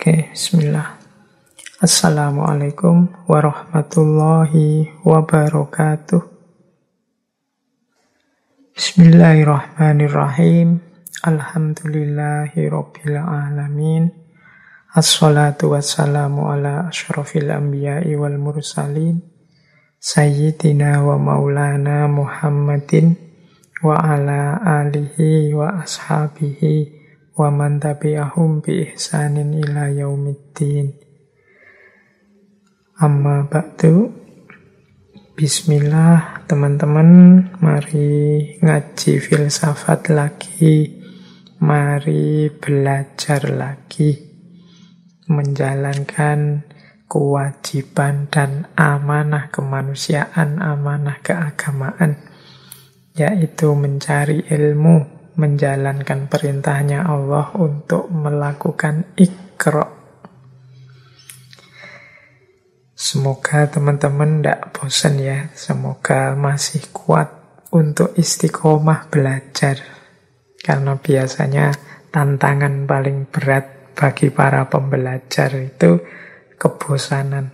Oke, bismillah. Assalamualaikum warahmatullahi wabarakatuh. Bismillahirrahmanirrahim. Alhamdulillahirabbil alamin. Assalatu wassalamu ala asyrafil anbiya'i wal mursalin. Sayyidina wa maulana Muhammadin wa ala alihi wa ashabihi wa man tabi'ahum bi ihsanin ila yaumiddin. Amma ba'du. Bismillah teman-teman, mari ngaji filsafat lagi, mari belajar lagi, menjalankan kewajiban dan amanah kemanusiaan, amanah keagamaan, yaitu mencari ilmu, menjalankan perintahnya Allah untuk melakukan Iqra. Semoga teman-teman tidak bosan ya, semoga masih kuat untuk istiqomah belajar. Karena biasanya tantangan paling berat bagi para pembelajar itu kebosanan.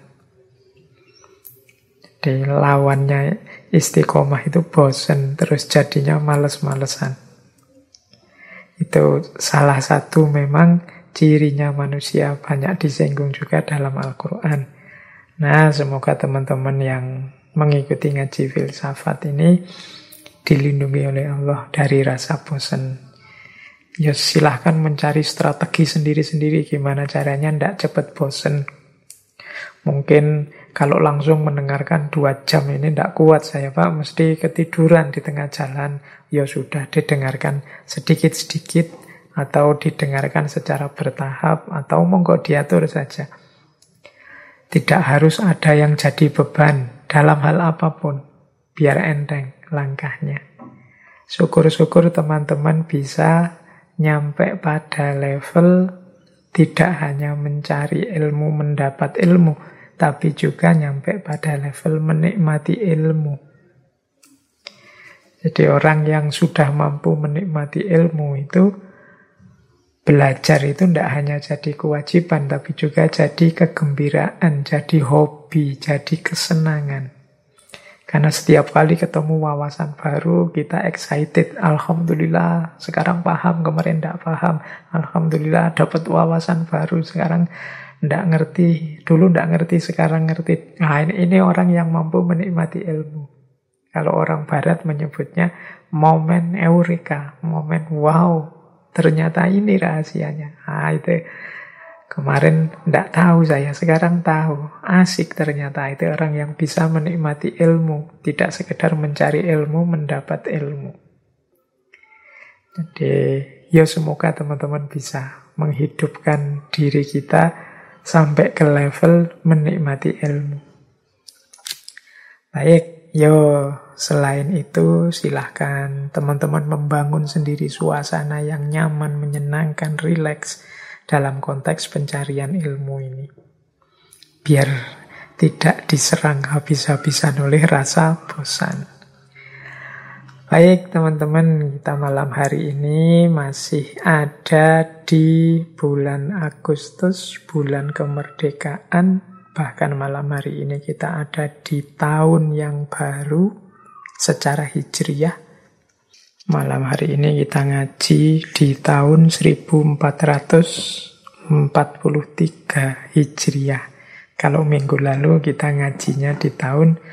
Jadi lawannya istiqomah itu bosan, terus jadinya males-malesan. Itu salah satu memang cirinya manusia, banyak disinggung juga dalam Al-Quran. Nah, semoga teman-teman yang mengikuti ngaji filsafat ini dilindungi oleh Allah dari rasa bosan. Ya silahkan mencari strategi sendiri-sendiri gimana caranya tidak cepat bosan. Mungkin kalau langsung mendengarkan 2 jam ini tidak kuat saya Pak, mesti ketiduran di tengah jalan. Ya sudah, didengarkan sedikit-sedikit atau didengarkan secara bertahap atau monggo diatur saja. Tidak harus ada yang jadi beban dalam hal apapun, biar enteng langkahnya. Syukur-syukur teman-teman bisa nyampe pada level tidak hanya mencari ilmu, mendapat ilmu, tapi juga nyampe pada level menikmati ilmu. Jadi orang yang sudah mampu menikmati ilmu itu, belajar itu tidak hanya jadi kewajiban, tapi juga jadi kegembiraan, jadi hobi, jadi kesenangan. Karena setiap kali ketemu wawasan baru, kita excited. Alhamdulillah, sekarang paham, kemarin tidak paham. Alhamdulillah, dapat wawasan baru, sekarang tidak ngerti. Dulu tidak ngerti, sekarang ngerti. Nah, ini orang yang mampu menikmati ilmu. Kalau orang barat menyebutnya momen eureka, momen wow. Ternyata ini rahasianya. Ah, itu kemarin tidak tahu saya, sekarang tahu. Asik ternyata itu orang yang bisa menikmati ilmu. Tidak sekedar mencari ilmu, mendapat ilmu. Jadi, ya semoga teman-teman bisa menghidupkan diri kita sampai ke level menikmati ilmu. Baik, yo selain itu silahkan teman-teman membangun sendiri suasana yang nyaman, menyenangkan, rileks dalam konteks pencarian ilmu ini. Biar tidak diserang habis-habisan oleh rasa bosan. Baik teman-teman, kita malam hari ini masih ada di bulan Agustus, bulan kemerdekaan. Bahkan malam hari ini kita ada di tahun yang baru secara hijriyah. Malam hari ini kita ngaji di tahun 1443 hijriyah. Kalau minggu lalu kita ngajinya di tahun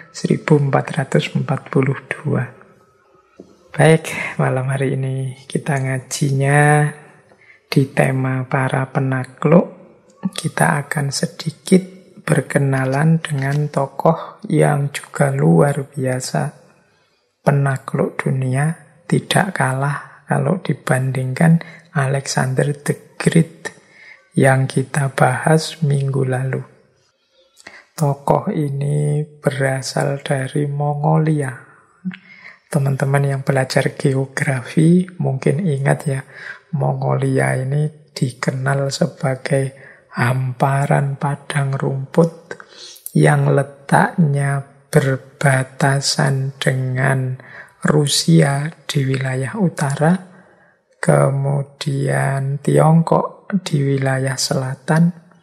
1442. Baik, malam hari ini kita ngajinya di tema para penakluk. Kita akan sedikit berkenalan dengan tokoh yang juga luar biasa, penakluk dunia, tidak kalah kalau dibandingkan Alexander the Great yang kita bahas minggu lalu. Tokoh ini berasal dari Mongolia. Teman-teman yang belajar geografi mungkin ingat ya, Mongolia ini dikenal sebagai hamparan padang rumput yang letaknya berbatasan dengan Rusia di wilayah utara, kemudian Tiongkok di wilayah selatan,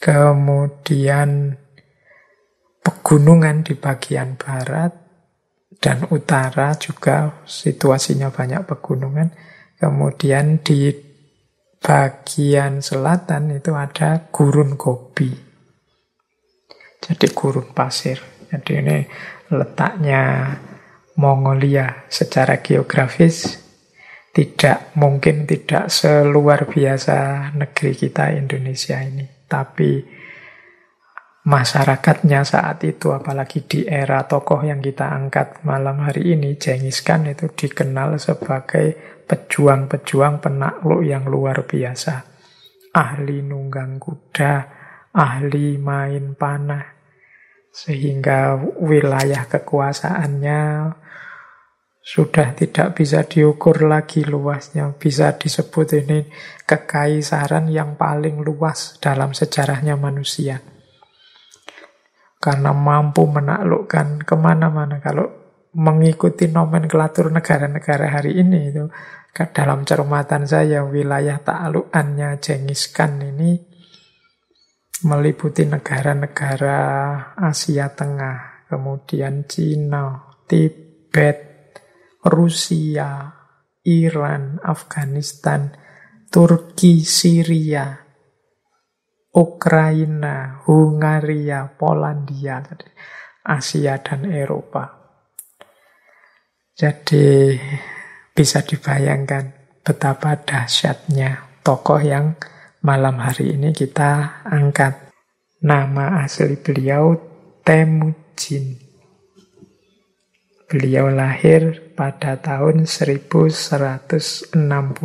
kemudian pegunungan di bagian barat dan utara juga situasinya banyak pegunungan. Kemudian di bagian selatan itu ada gurun Gobi. Jadi gurun pasir. Jadi ini letaknya Mongolia secara geografis mungkin tidak seluar biasa negeri kita Indonesia ini. Tapi masyarakatnya saat itu, apalagi di era tokoh yang kita angkat malam hari ini, Genghis Khan itu dikenal sebagai pejuang-pejuang penakluk yang luar biasa. Ahli nunggang kuda, ahli main panah. Sehingga wilayah kekuasaannya sudah tidak bisa diukur lagi luasnya. Bisa disebut ini kekaisaran yang paling luas dalam sejarahnya manusia. Karena mampu menaklukkan kemana-mana. Kalau mengikuti nomenklatur negara-negara hari ini, itu dalam cermatan saya, wilayah taklukannya Genghis Khan ini meliputi negara-negara Asia Tengah, kemudian Cina, Tibet, Rusia, Iran, Afghanistan, Turki, Syria, Ukraina, Hungaria, Polandia, Asia dan Eropa. Jadi bisa dibayangkan betapa dahsyatnya tokoh yang malam hari ini kita angkat. Nama asli beliau Temujin. Beliau lahir pada tahun 1162.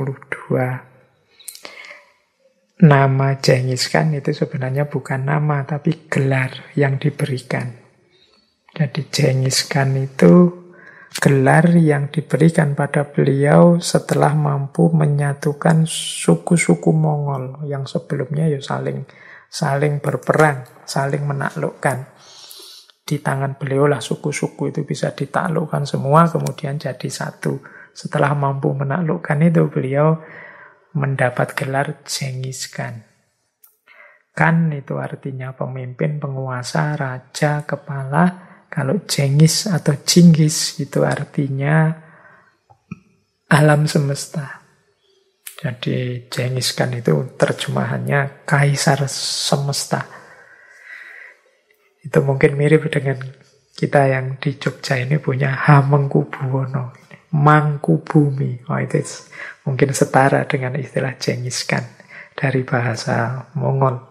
Nama Genghis Khan itu sebenarnya bukan nama, tapi gelar yang diberikan. Jadi Genghis Khan itu gelar yang diberikan pada beliau setelah mampu menyatukan suku-suku Mongol yang sebelumnya ya saling berperang, saling menaklukkan. Di tangan beliau lah suku-suku itu bisa ditaklukkan semua, kemudian jadi satu. Setelah mampu menaklukkan itu, beliau mendapat gelar Genghis Khan. Khan itu artinya pemimpin, penguasa, raja, kepala. Kalau Genghis atau Jinghis itu artinya alam semesta. Jadi Genghis Khan itu terjemahannya kaisar semesta. Itu mungkin mirip dengan kita yang di Jogja ini punya Hamengkubuwono, Mangkubumi. Itu mungkin setara dengan istilah Genghis Khan dari bahasa Mongol.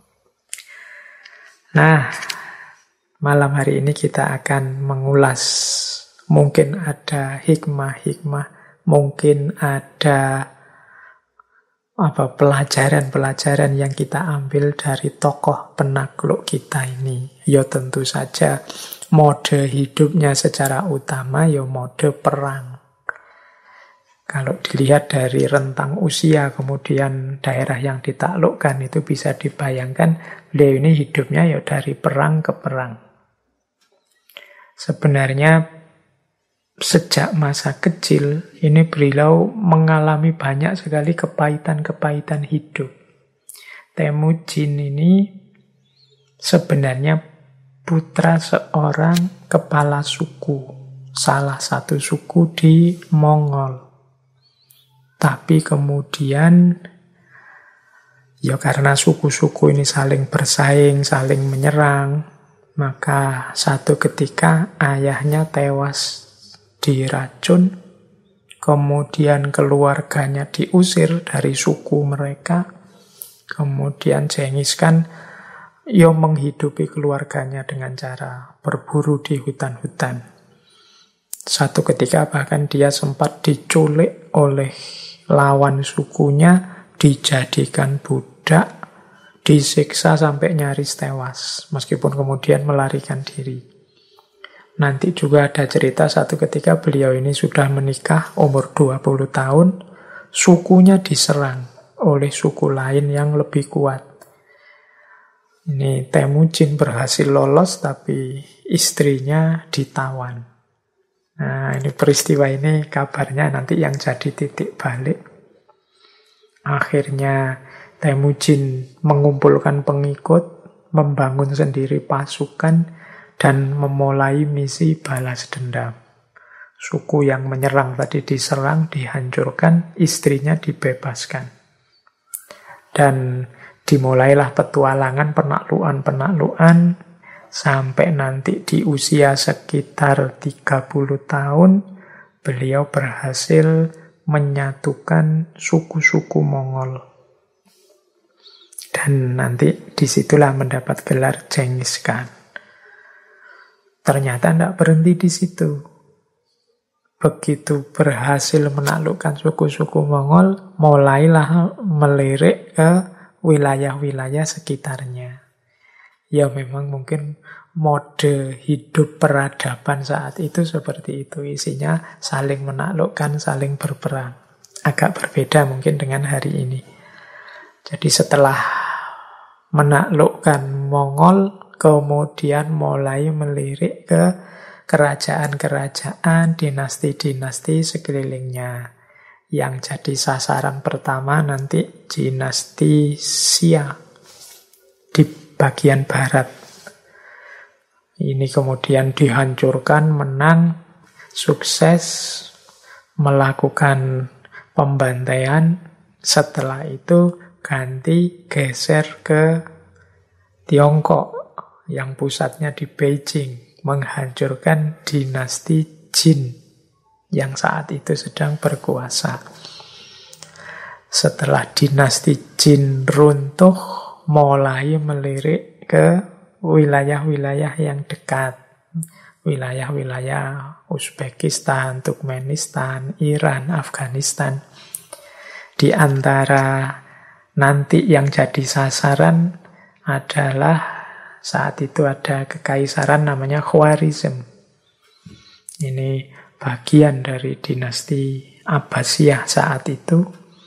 Nah, malam hari ini kita akan mengulas, mungkin ada hikmah-hikmah, mungkin ada pelajaran-pelajaran yang kita ambil dari tokoh penakluk kita ini. Ya tentu saja mode hidupnya secara utama ya mode perang. Kalau dilihat dari rentang usia kemudian daerah yang ditaklukkan itu bisa dibayangkan beliau ini hidupnya ya dari perang ke perang. Sebenarnya sejak masa kecil ini beliau mengalami banyak sekali kepahitan-kepahitan hidup. Temujin ini sebenarnya putra seorang kepala suku, salah satu suku di Mongol. Tapi kemudian ya karena suku-suku ini saling bersaing, saling menyerang, maka satu ketika ayahnya tewas diracun, kemudian keluarganya diusir dari suku mereka, kemudian Genghis Khan menghidupi keluarganya dengan cara berburu di hutan-hutan. Satu ketika bahkan dia sempat diculik oleh lawan sukunya, dijadikan budak, disiksa sampai nyaris tewas, meskipun kemudian melarikan diri. Nanti juga ada cerita satu ketika beliau ini sudah menikah, umur 20 tahun, sukunya diserang oleh suku lain yang lebih kuat. Ini Temujin berhasil lolos, tapi istrinya ditawan. Nah, ini peristiwa ini kabarnya nanti yang jadi titik balik. Akhirnya Temujin mengumpulkan pengikut, membangun sendiri pasukan, dan memulai misi balas dendam. Suku yang menyerang tadi diserang, dihancurkan, istrinya dibebaskan. Dan dimulailah petualangan, penaklukan, sampai nanti di usia sekitar 30 tahun, beliau berhasil menyatukan suku-suku Mongol. Dan nanti disitulah mendapat gelar Genghis Khan. Ternyata tidak berhenti di situ. Begitu berhasil menaklukkan suku-suku Mongol, mulailah melirik ke wilayah-wilayah sekitarnya. Ya memang mungkin mode hidup peradaban saat itu seperti itu. Isinya saling menaklukkan, saling berperang. Agak berbeda mungkin dengan hari ini. Jadi setelah menaklukkan Mongol, kemudian mulai melirik ke kerajaan-kerajaan, dinasti-dinasti sekelilingnya. Yang jadi sasaran pertama nanti dinasti Xia di bagian barat. Ini kemudian dihancurkan, menang, sukses, melakukan pembantaian. Setelah itu ganti, geser ke Tiongkok yang pusatnya di Beijing, menghancurkan dinasti Jin yang saat itu sedang berkuasa. Setelah dinasti Jin runtuh, mulai melirik ke wilayah-wilayah yang dekat. Wilayah-wilayah Uzbekistan, Turkmenistan, Iran, Afghanistan. Di antara nanti yang jadi sasaran adalah saat itu ada kekaisaran namanya Khwarizm. Ini bagian dari dinasti Abbasiyah saat itu.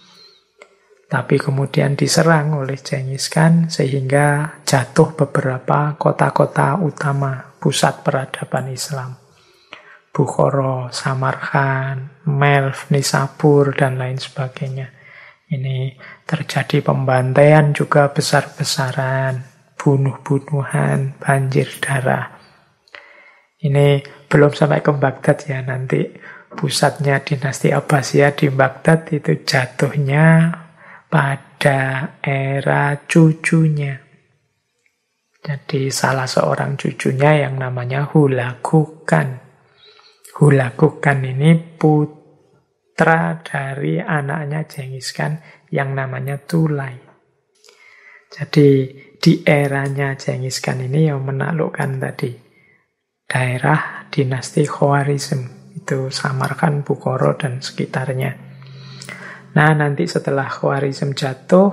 Tapi kemudian diserang oleh Genghis Khan sehingga jatuh beberapa kota-kota utama pusat peradaban Islam. Bukhara, Samarkand, Melv, Nisabur, dan lain sebagainya. Ini terjadi pembantaian juga besar-besaran, bunuh-bunuhan, banjir darah. Ini belum sampai ke Baghdad ya, nanti pusatnya dinasti Abbasiyah di Baghdad itu jatuhnya pada era cucunya. Jadi salah seorang cucunya yang namanya Hulagu Khan. Hulagu Khan ini putra dari anaknya Genghis Khan yang namanya Tulai. Jadi di eranya Genghis Khan ini yang menaklukkan tadi daerah dinasti Khwarizm, itu Samarkand, Bukhara, dan sekitarnya. Nah, nanti setelah Khwarizm jatuh,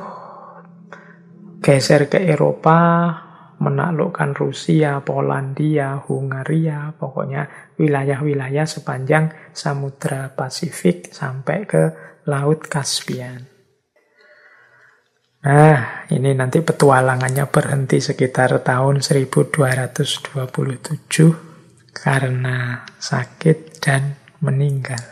geser ke Eropa, menaklukkan Rusia, Polandia, Hungaria, pokoknya wilayah-wilayah sepanjang Samudra Pasifik sampai ke Laut Kaspian. Nah, ini nanti petualangannya berhenti sekitar tahun 1227 karena sakit dan meninggal.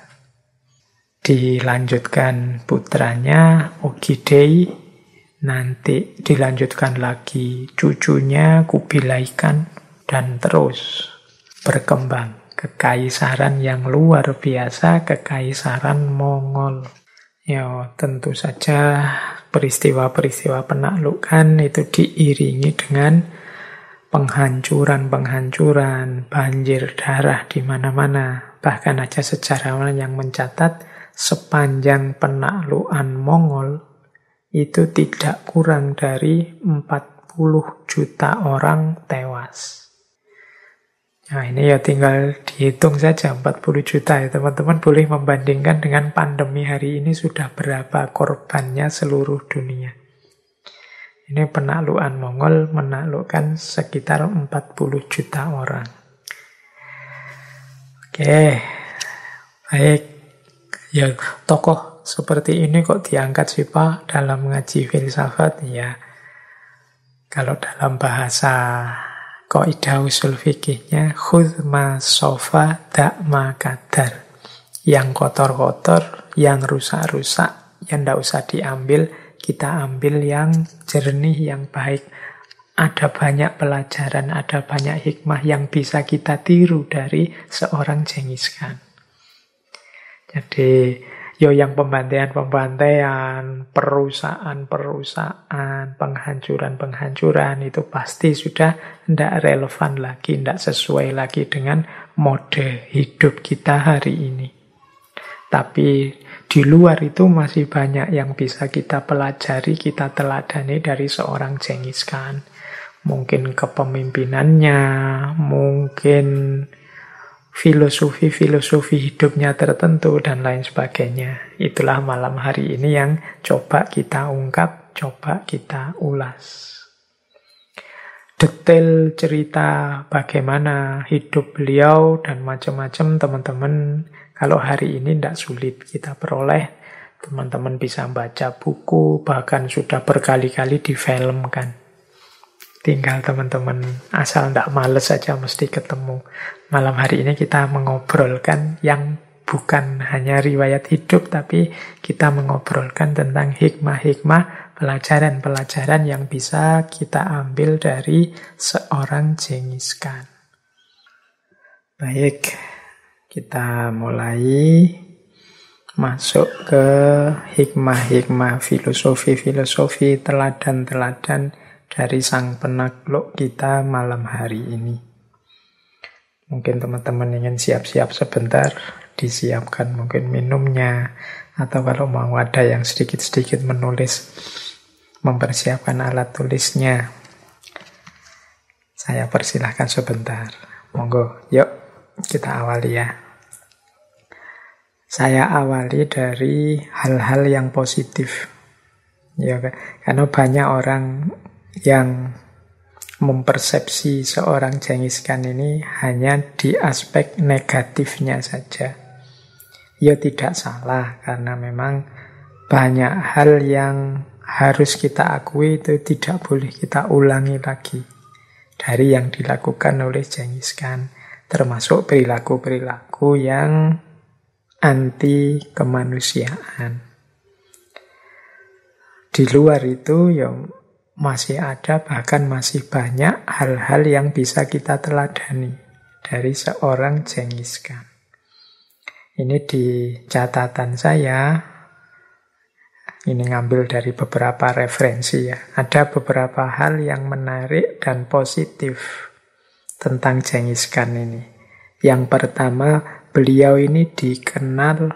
Dilanjutkan putranya Ogidei, nanti dilanjutkan lagi cucunya Kubilai Khan, dan terus berkembang kekaisaran yang luar biasa, kekaisaran Mongol. Ya, tentu saja peristiwa-peristiwa penaklukan itu diiringi dengan penghancuran-penghancuran, banjir darah di mana-mana. Bahkan ada sejarawan yang mencatat sepanjang penaklukan Mongol itu tidak kurang dari 40 juta orang tewas. Nah, ini ya tinggal dihitung saja 40 juta ya. Teman-teman boleh membandingkan dengan pandemi hari ini sudah berapa korbannya seluruh dunia. Ini penaklukan Mongol menaklukkan sekitar 40 juta orang. Oke, baik. Ya, tokoh seperti ini kok diangkat sih Pak dalam ngaji filsafat? Ya, kalau dalam bahasa Qaidah usul fikihnya, khudz ma sofa dak ma kadar. Yang kotor-kotor, yang rusak-rusak, yang tidak usah diambil, kita ambil yang jernih, yang baik. Ada banyak pelajaran, ada banyak hikmah yang bisa kita tiru dari seorang Genghis Khan. Jadi, yang pembantaian-pembantaian, perusahaan-perusahaan, penghancuran-penghancuran itu pasti sudah tidak relevan lagi, tidak sesuai lagi dengan mode hidup kita hari ini. Tapi di luar itu masih banyak yang bisa kita pelajari, kita teladani dari seorang Genghis Khan. Mungkin kepemimpinannya, mungkin filosofi hidupnya tertentu, dan lain sebagainya. Itulah malam hari ini yang coba kita ungkap, coba kita ulas. Detail cerita bagaimana hidup beliau dan macam-macam, teman-teman, kalau hari ini tidak sulit kita peroleh. Teman-teman bisa baca buku, bahkan sudah berkali-kali difilmkan. Tinggal teman-teman asal tidak males saja mesti ketemu. Malam hari ini kita mengobrolkan yang bukan hanya riwayat hidup, tapi kita mengobrolkan tentang hikmah-hikmah, pelajaran-pelajaran yang bisa kita ambil dari seorang Genghis Khan. Baik, kita mulai masuk ke hikmah-hikmah, filosofi-filosofi, teladan-teladan dari sang penakluk kita malam hari ini. Mungkin teman-teman ingin siap-siap sebentar, disiapkan mungkin minumnya, atau kalau mau ada yang sedikit-sedikit menulis, mempersiapkan alat tulisnya. Saya persilahkan sebentar. Monggo, yuk kita awali ya. Saya awali dari hal-hal yang positif. Ya, karena banyak orang yang mempersepsi seorang Genghis Khan ini hanya di aspek negatifnya saja. Ya tidak salah, karena memang banyak hal yang harus kita akui itu tidak boleh kita ulangi lagi dari yang dilakukan oleh Genghis Khan, termasuk perilaku-perilaku yang anti kemanusiaan. Di luar itu ya masih ada, bahkan masih banyak hal-hal yang bisa kita teladani dari seorang Genghis Khan. Ini di catatan saya, ini ngambil dari beberapa referensi ya. Ada beberapa hal yang menarik dan positif tentang Genghis Khan ini. Yang pertama, beliau ini dikenal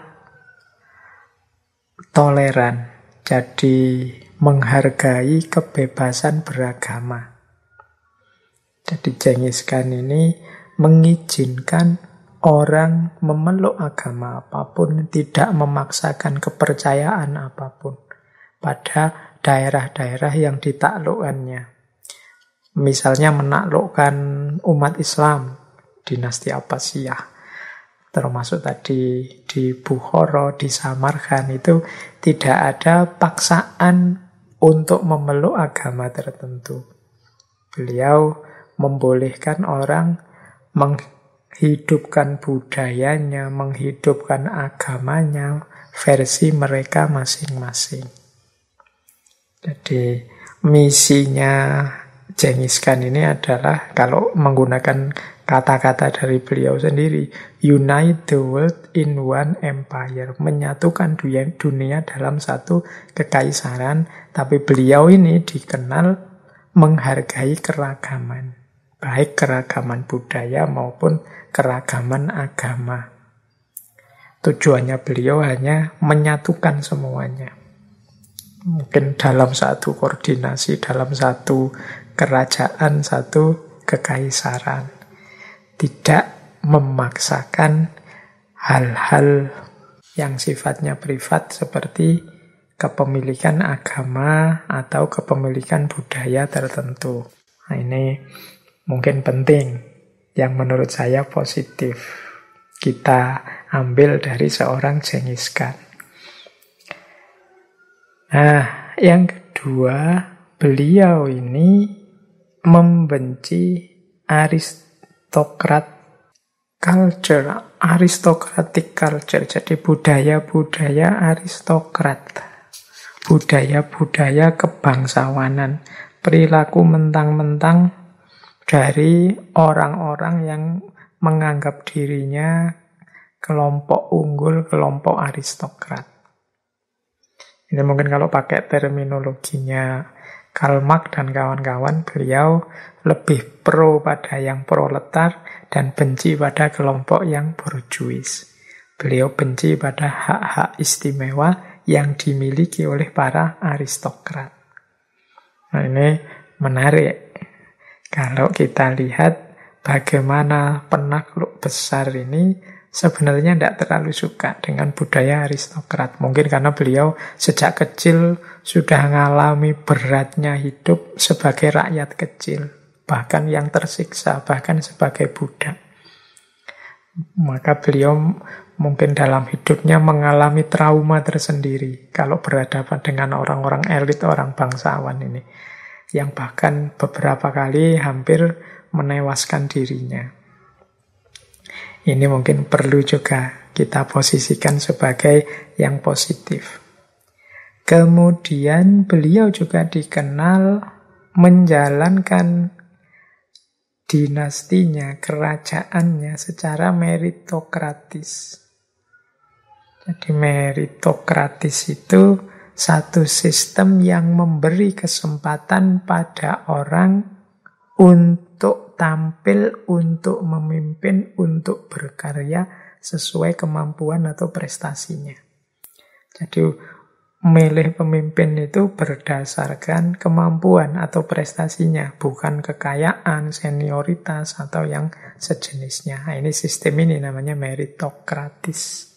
toleran, jadi menghargai kebebasan beragama. Jadi Genghis Khan ini mengizinkan orang memeluk agama apapun, tidak memaksakan kepercayaan apapun pada daerah-daerah yang ditaklukkannya. Misalnya menaklukkan umat Islam, dinasti Abbasiyah, termasuk tadi di Bukhara, di Samarkand, itu tidak ada paksaan untuk memeluk agama tertentu. Beliau membolehkan orang menghidupkan budayanya, menghidupkan agamanya, versi mereka masing-masing. Jadi misinya Genghis Khan ini adalah, kalau menggunakan kata-kata dari beliau sendiri, unite the world in one empire, menyatukan dunia dalam satu kekaisaran. Tapi beliau ini dikenal menghargai keragaman, baik keragaman budaya maupun keragaman agama. Tujuannya beliau hanya menyatukan semuanya. Mungkin dalam satu koordinasi, dalam satu kerajaan, satu kekaisaran. Tidak memaksakan hal-hal yang sifatnya privat seperti kepemilikan agama atau kepemilikan budaya tertentu. Nah, ini mungkin penting, yang menurut saya positif kita ambil dari seorang Genghis Khan. Nah, yang kedua, beliau ini membenci aristocratic culture, jadi budaya-budaya aristokrat. budaya-budaya kebangsawanan, perilaku mentang-mentang dari orang-orang yang menganggap dirinya kelompok unggul, kelompok aristokrat. Ini mungkin kalau pakai terminologinya Karl Marx dan kawan-kawan, beliau lebih pro pada yang proletar dan benci pada kelompok yang borjuis. Beliau benci pada hak-hak istimewa yang dimiliki oleh para aristokrat. Nah, ini menarik. Kalau kita lihat bagaimana penakluk besar ini sebenarnya tidak terlalu suka dengan budaya aristokrat. Mungkin karena beliau sejak kecil sudah mengalami beratnya hidup sebagai rakyat kecil, bahkan yang tersiksa, bahkan sebagai budak. Maka beliau mungkin dalam hidupnya mengalami trauma tersendiri kalau berhadapan dengan orang-orang elit, orang bangsawan ini, yang bahkan beberapa kali hampir menewaskan dirinya. Ini mungkin perlu juga kita posisikan sebagai yang positif. Kemudian beliau juga dikenal menjalankan dinastinya, kerajaannya secara meritokratis. Jadi meritokratis itu satu sistem yang memberi kesempatan pada orang untuk tampil, untuk memimpin, untuk berkarya sesuai kemampuan atau prestasinya. Jadi milih pemimpin itu berdasarkan kemampuan atau prestasinya, bukan kekayaan, senioritas, atau yang sejenisnya. Nah, ini sistem ini namanya meritokratis.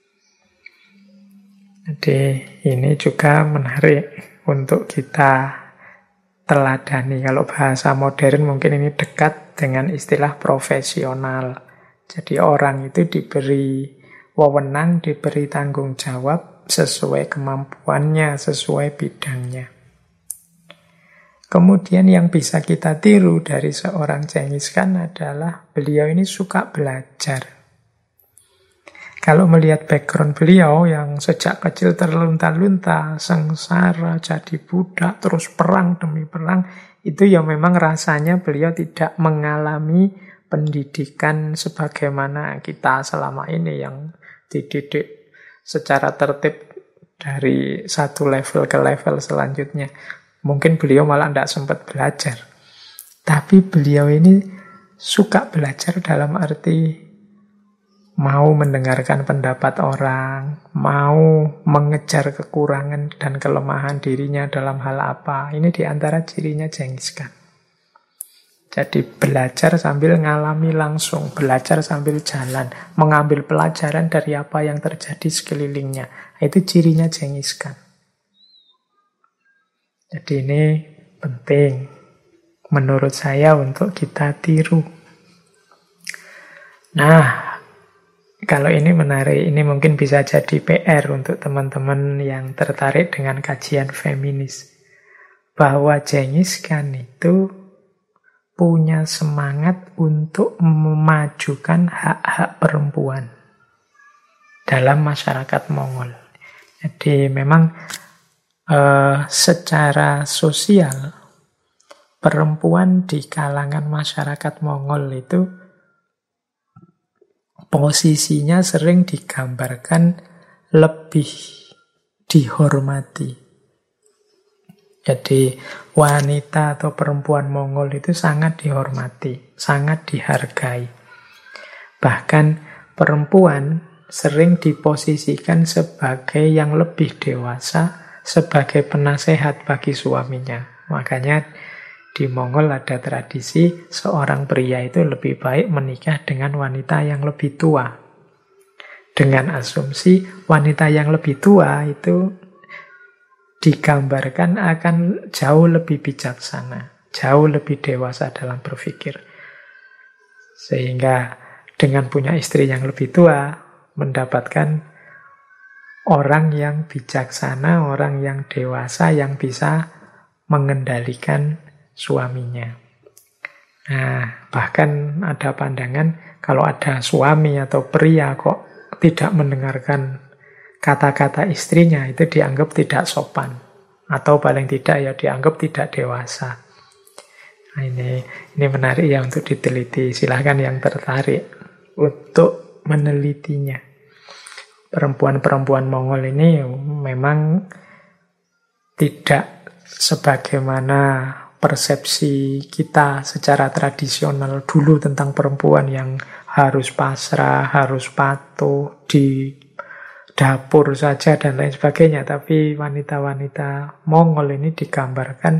Jadi ini juga menarik untuk kita teladani. Kalau bahasa modern mungkin ini dekat dengan istilah profesional. Jadi orang itu diberi wewenang, diberi tanggung jawab sesuai kemampuannya, sesuai bidangnya. Kemudian yang bisa kita tiru dari seorang Genghis Khan adalah beliau ini suka belajar. Kalau melihat background beliau yang sejak kecil terlunta-lunta, sengsara, jadi budak, terus perang demi perang, itu ya memang rasanya beliau tidak mengalami pendidikan sebagaimana kita selama ini yang dididik secara tertib dari satu level ke level selanjutnya. Mungkin beliau malah tidak sempat belajar. Tapi beliau ini suka belajar dalam arti mau mendengarkan pendapat orang, mau mengejar kekurangan dan kelemahan dirinya dalam hal apa. Ini diantara cirinya Genghis Khan. Jadi belajar sambil ngalami langsung, belajar sambil jalan, mengambil pelajaran dari apa yang terjadi sekelilingnya. Itu cirinya Genghis Khan. Jadi ini penting menurut saya untuk kita tiru. Nah, kalau ini menarik, ini mungkin bisa jadi PR untuk teman-teman yang tertarik dengan kajian feminis. Bahwa Genghis Khan itu punya semangat untuk memajukan hak-hak perempuan dalam masyarakat Mongol. Jadi memang secara sosial, perempuan di kalangan masyarakat Mongol itu posisinya sering digambarkan lebih dihormati. Jadi wanita atau perempuan Mongol itu sangat dihormati, sangat dihargai. Bahkan perempuan sering diposisikan sebagai yang lebih dewasa, sebagai penasehat bagi suaminya. Makanya di Mongol ada tradisi seorang pria itu lebih baik menikah dengan wanita yang lebih tua. Dengan asumsi wanita yang lebih tua itu digambarkan akan jauh lebih bijaksana, jauh lebih dewasa dalam berpikir. Sehingga dengan punya istri yang lebih tua, mendapatkan orang yang bijaksana, orang yang dewasa, yang bisa mengendalikan suaminya. Nah, bahkan ada pandangan kalau ada suami atau pria kok tidak mendengarkan kata-kata istrinya itu dianggap tidak sopan. Atau paling tidak ya dianggap tidak dewasa. Nah, ini menarik ya untuk diteliti. Silahkan yang tertarik untuk menelitinya. Perempuan-perempuan Mongol ini memang tidak sebagaimana persepsi kita secara tradisional dulu tentang perempuan yang harus pasrah, harus patuh, di dapur saja dan lain sebagainya. Tapi wanita-wanita Mongol ini digambarkan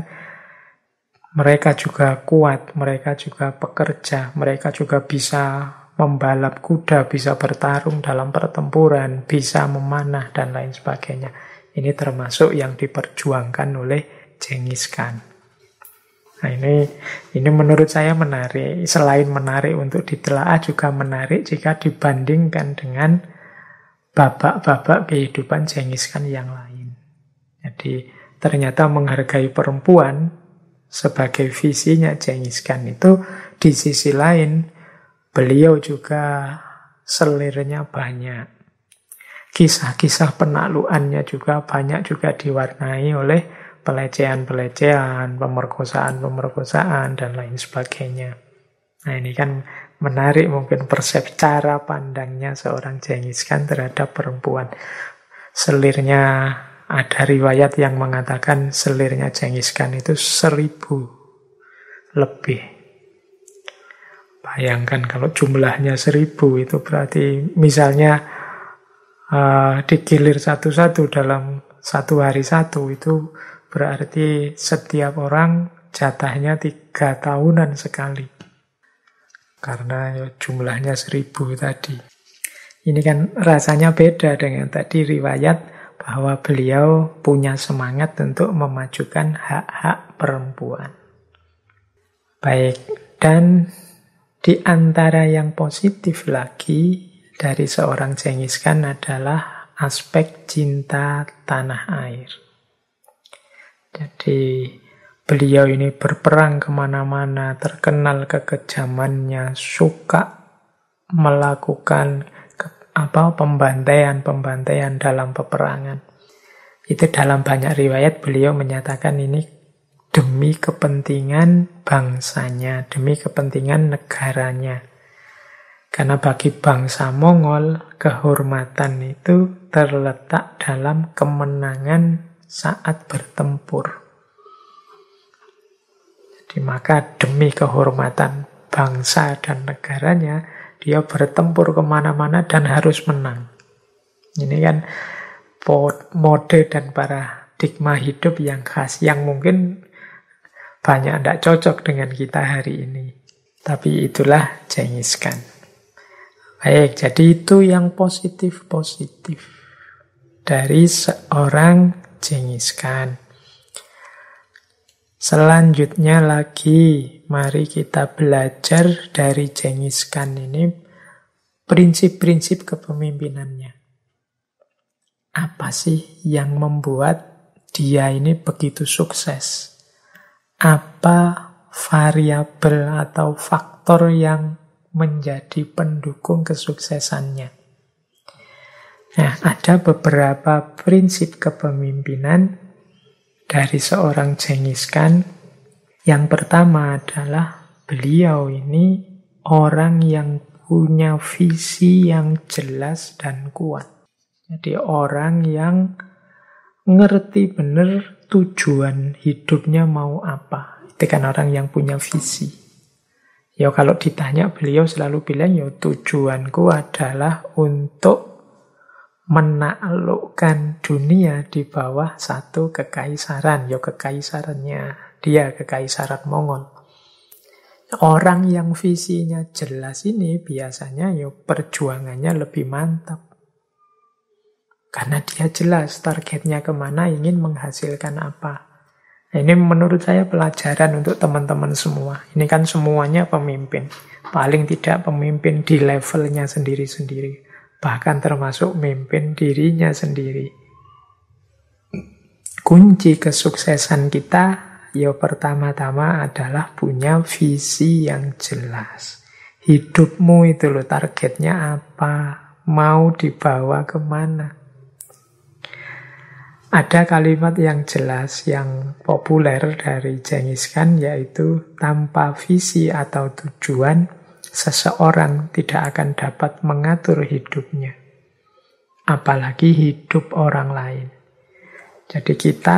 mereka juga kuat, mereka juga pekerja, mereka juga bisa membalap kuda, bisa bertarung dalam pertempuran, bisa memanah dan lain sebagainya. Ini termasuk yang diperjuangkan oleh Genghis Khan. Nah, ini menurut saya menarik. Selain menarik untuk ditelaah, juga menarik jika dibandingkan dengan babak-babak kehidupan Genghis Khan yang lain. Jadi ternyata menghargai perempuan sebagai visinya Genghis Khan itu, di sisi lain beliau juga selirnya banyak. Kisah-kisah penaklukannya juga banyak, juga diwarnai oleh pelecehan-pelecehan, pemerkosaan-pemerkosaan, dan lain sebagainya. Nah, ini kan menarik mungkin persepsi cara pandangnya seorang Genghis Khan terhadap perempuan. Selirnya, ada riwayat yang mengatakan selirnya Genghis Khan itu 1000 lebih. Bayangkan kalau jumlahnya 1000 itu berarti misalnya digilir satu-satu dalam satu hari satu, itu berarti setiap orang jatahnya 3 tahunan sekali. Karena ya jumlahnya 1000 tadi. Ini kan rasanya beda dengan tadi riwayat bahwa beliau punya semangat untuk memajukan hak-hak perempuan. Baik, dan di antara yang positif lagi dari seorang Genghis Khan adalah aspek cinta tanah air. Jadi beliau ini berperang kemana-mana, terkenal kekejamannya, suka melakukan pembantaian dalam peperangan. Itu dalam banyak riwayat beliau menyatakan ini demi kepentingan bangsanya, demi kepentingan negaranya. Karena bagi bangsa Mongol, kehormatan itu terletak dalam kemenangan saat bertempur. Jadi maka demi kehormatan bangsa dan negaranya, dia bertempur kemana-mana dan harus menang. Ini kan mode dan paradigma hidup yang khas, yang mungkin banyak tidak cocok dengan kita hari ini. Tapi itulah Genghis Khan. Baik, jadi itu yang positif-positif dari seorang Genghis Khan. Selanjutnya lagi, mari kita belajar dari Genghis Khan ini prinsip-prinsip kepemimpinannya. Apa sih yang membuat dia ini begitu sukses? Apa variabel atau faktor yang menjadi pendukung kesuksesannya? Nah, ada beberapa prinsip kepemimpinan dari seorang Genghis Khan. Yang pertama adalah beliau ini orang yang punya visi yang jelas dan kuat. Jadi orang yang ngerti benar tujuan hidupnya mau apa. Itu kan orang yang punya visi. Ya kalau ditanya beliau selalu bilang, ya tujuanku adalah untuk menaklukkan dunia di bawah satu kekaisaran. Ya kekaisarannya dia, kekaisaran Mongol. Orang yang visinya jelas ini biasanya ya perjuangannya lebih mantap. Karena dia jelas targetnya kemana, ingin menghasilkan apa. Nah, ini menurut saya pelajaran untuk teman-teman semua. Ini kan semuanya pemimpin. Paling tidak pemimpin di levelnya sendiri-sendiri. Bahkan termasuk memimpin dirinya sendiri. Kunci kesuksesan kita, ya pertama-tama adalah punya visi yang jelas. Hidupmu itu loh, targetnya apa? Mau dibawa kemana? Ada kalimat yang jelas, yang populer dari Genghis Khan, yaitu tanpa visi atau tujuan, seseorang tidak akan dapat mengatur hidupnya, apalagi hidup orang lain. Jadi kita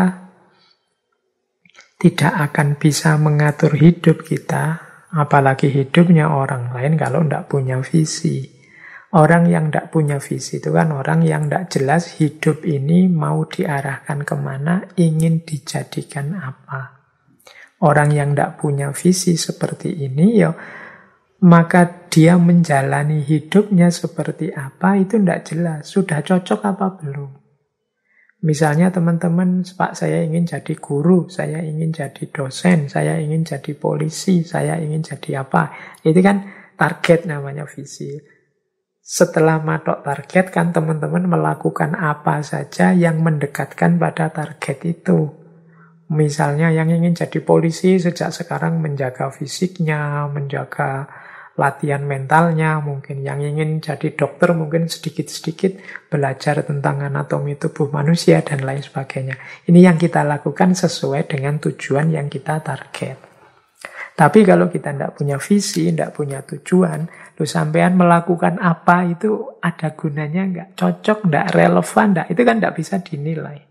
tidak akan bisa mengatur hidup kita, apalagi hidupnya orang lain, kalau tidak punya visi. Orang yang tidak punya visi itu kan orang yang tidak jelas hidup ini mau diarahkan kemana, ingin dijadikan apa. Orang yang tidak punya visi seperti ini, ya maka dia menjalani hidupnya seperti apa itu tidak jelas. Sudah cocok apa belum? Misalnya teman-teman, Pak, saya ingin jadi guru, saya ingin jadi dosen, saya ingin jadi polisi, saya ingin jadi apa. Itu kan target namanya visi. Setelah matok target kan teman-teman melakukan apa saja yang mendekatkan pada target itu. Misalnya yang ingin jadi polisi sejak sekarang menjaga fisiknya, menjaga latihan mentalnya, mungkin yang ingin jadi dokter mungkin sedikit-sedikit belajar tentang anatomi tubuh manusia dan lain sebagainya. Ini yang kita lakukan sesuai dengan tujuan yang kita target. Tapi kalau kita tidak punya visi, tidak punya tujuan, lu sampean melakukan apa itu ada gunanya nggak? Cocok nggak? Relevan nggak? Itu kan nggak bisa dinilai.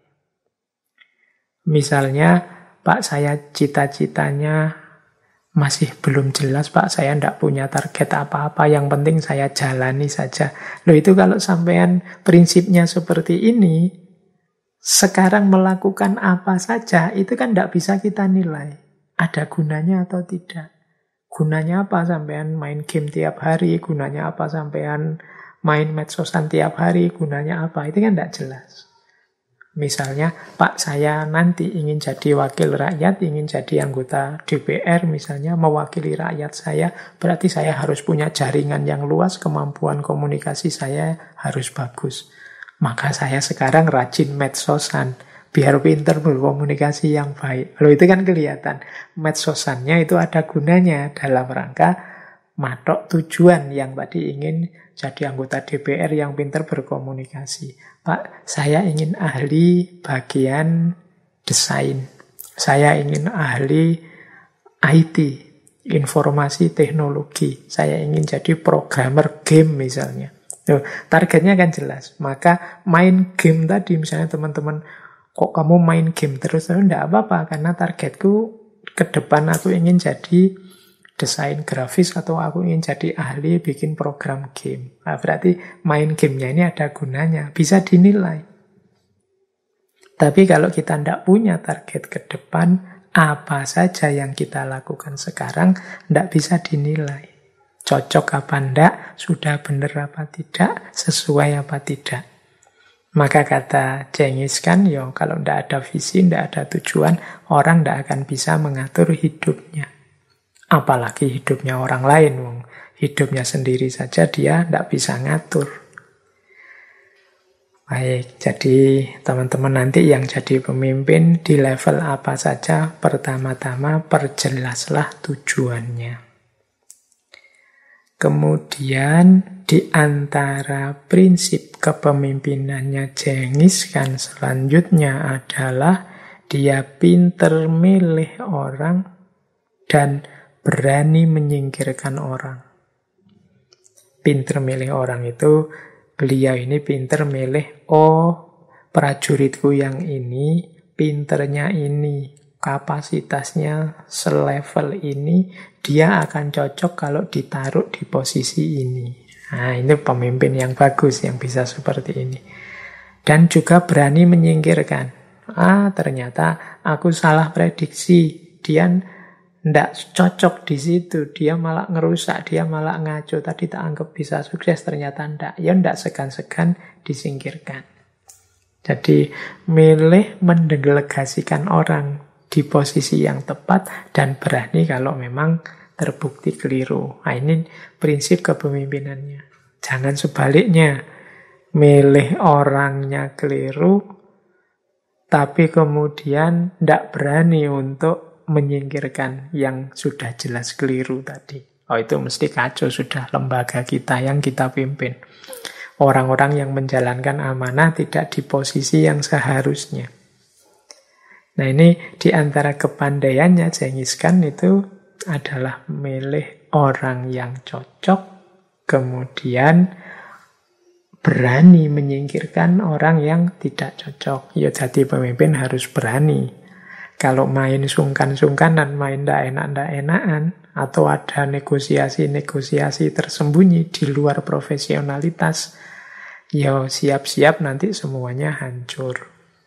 Misalnya, Pak, saya cita-citanya masih belum jelas, Pak, saya tidak punya target apa-apa, yang penting saya jalani saja. Loh, itu kalau sampean prinsipnya seperti ini, sekarang melakukan apa saja, itu kan tidak bisa kita nilai. Ada gunanya atau tidak? Gunanya apa sampean main game tiap hari? Gunanya apa sampean main medsosan tiap hari? Gunanya apa? Itu kan tidak jelas. Misalnya, Pak, saya nanti ingin jadi wakil rakyat, ingin jadi anggota DPR misalnya, mewakili rakyat saya, berarti saya harus punya jaringan yang luas, kemampuan komunikasi saya harus bagus. Maka saya sekarang rajin medsosan, biar pinter berkomunikasi yang baik. Lalu itu kan kelihatan. Medsosannya itu ada gunanya dalam rangka matok tujuan yang tadi ingin jadi anggota DPR yang pinter berkomunikasi. Pak, saya ingin ahli bagian desain. Saya ingin ahli IT, informasi teknologi. Saya ingin jadi programmer game misalnya. Tuh, targetnya kan jelas. Maka main game tadi misalnya teman-teman, kok kamu main game terus? Enggak apa-apa, karena targetku ke depan aku ingin jadi desain grafis atau aku ingin jadi ahli bikin program game. Nah, berarti main gamenya ini ada gunanya, bisa dinilai. Tapi kalau kita tidak punya target ke depan, apa saja yang kita lakukan sekarang tidak bisa dinilai. Cocok apa enggak, sudah benar apa tidak, sesuai apa tidak. Maka kata Genghis Khan, kalau tidak ada visi, tidak ada tujuan, orang tidak akan bisa mengatur hidupnya. Apalagi hidupnya orang lain. Hidupnya sendiri saja dia tidak bisa ngatur. Baik, jadi teman-teman nanti yang jadi pemimpin di level apa saja, pertama-tama perjelaslah tujuannya. Kemudian di antara prinsip kepemimpinannya Genghis Khan selanjutnya adalah dia pinter milih orang dan berani menyingkirkan orang. Pinter milih orang itu, beliau ini pinter milih, prajuritku yang ini, pinternya ini, kapasitasnya selevel ini, dia akan cocok kalau ditaruh di posisi ini. Nah, ini pemimpin yang bagus yang bisa seperti ini. Dan juga berani menyingkirkan. Ternyata aku salah prediksi. Dia tidak cocok di situ. Dia malah ngerusak, dia malah ngaco. Tadi tak anggap bisa sukses, ternyata tidak. Ya tidak segan-segan disingkirkan. Jadi milih mendelegasikan orang di posisi yang tepat dan berani kalau memang terbukti keliru. Nah, ini prinsip kepemimpinannya. Jangan sebaliknya, milih orangnya keliru, tapi kemudian tidak berani untuk menyingkirkan yang sudah jelas keliru tadi. Itu mesti kacau sudah lembaga kita yang kita pimpin. orang-orang yang menjalankan amanah tidak di posisi yang seharusnya. Nah ini di antara kepandaiannya Genghis Khan itu adalah milih orang yang cocok, kemudian berani menyingkirkan orang yang tidak cocok. Ya jadi pemimpin harus berani. Kalau main sungkan-sungkanan, main ndak enak-enakan, atau ada negosiasi-negosiasi tersembunyi di luar profesionalitas, ya siap-siap nanti semuanya hancur.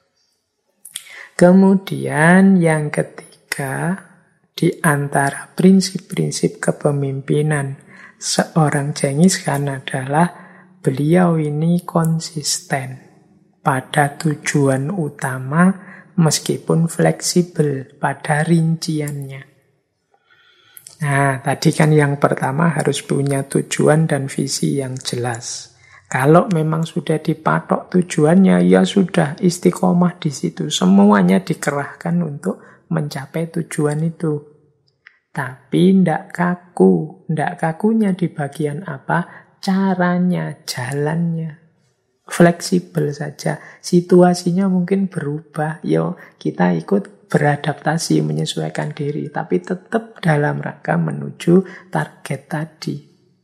Kemudian yang ketiga, di antara prinsip-prinsip kepemimpinan seorang Genghis Khan adalah beliau ini konsisten pada tujuan utama meskipun fleksibel pada rinciannya. Nah, tadi kan yang pertama harus punya tujuan dan visi yang jelas. Kalau memang sudah dipatok tujuannya, ya sudah istiqomah di situ. Semuanya dikerahkan untuk mencapai tujuan itu. Tapi ndak kaku. Ndak kakunya di bagian apa? Caranya, jalannya. Fleksibel saja. Situasinya mungkin berubah. Yo, kita ikut beradaptasi, menyesuaikan diri. Tapi tetap dalam rangka menuju target tadi.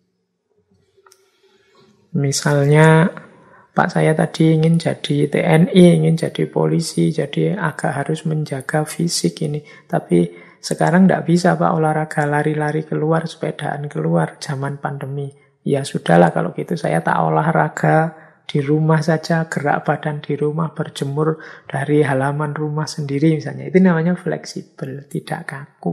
Misalnya, Pak saya tadi ingin jadi TNI, ingin jadi polisi, jadi agak harus menjaga fisik ini. Tapi sekarang tidak bisa Pak olahraga lari-lari keluar, sepedaan keluar, zaman pandemi. Ya sudahlah kalau gitu saya tak olahraga di rumah saja, gerak badan di rumah, berjemur dari halaman rumah sendiri misalnya. Itu namanya fleksibel, tidak kaku.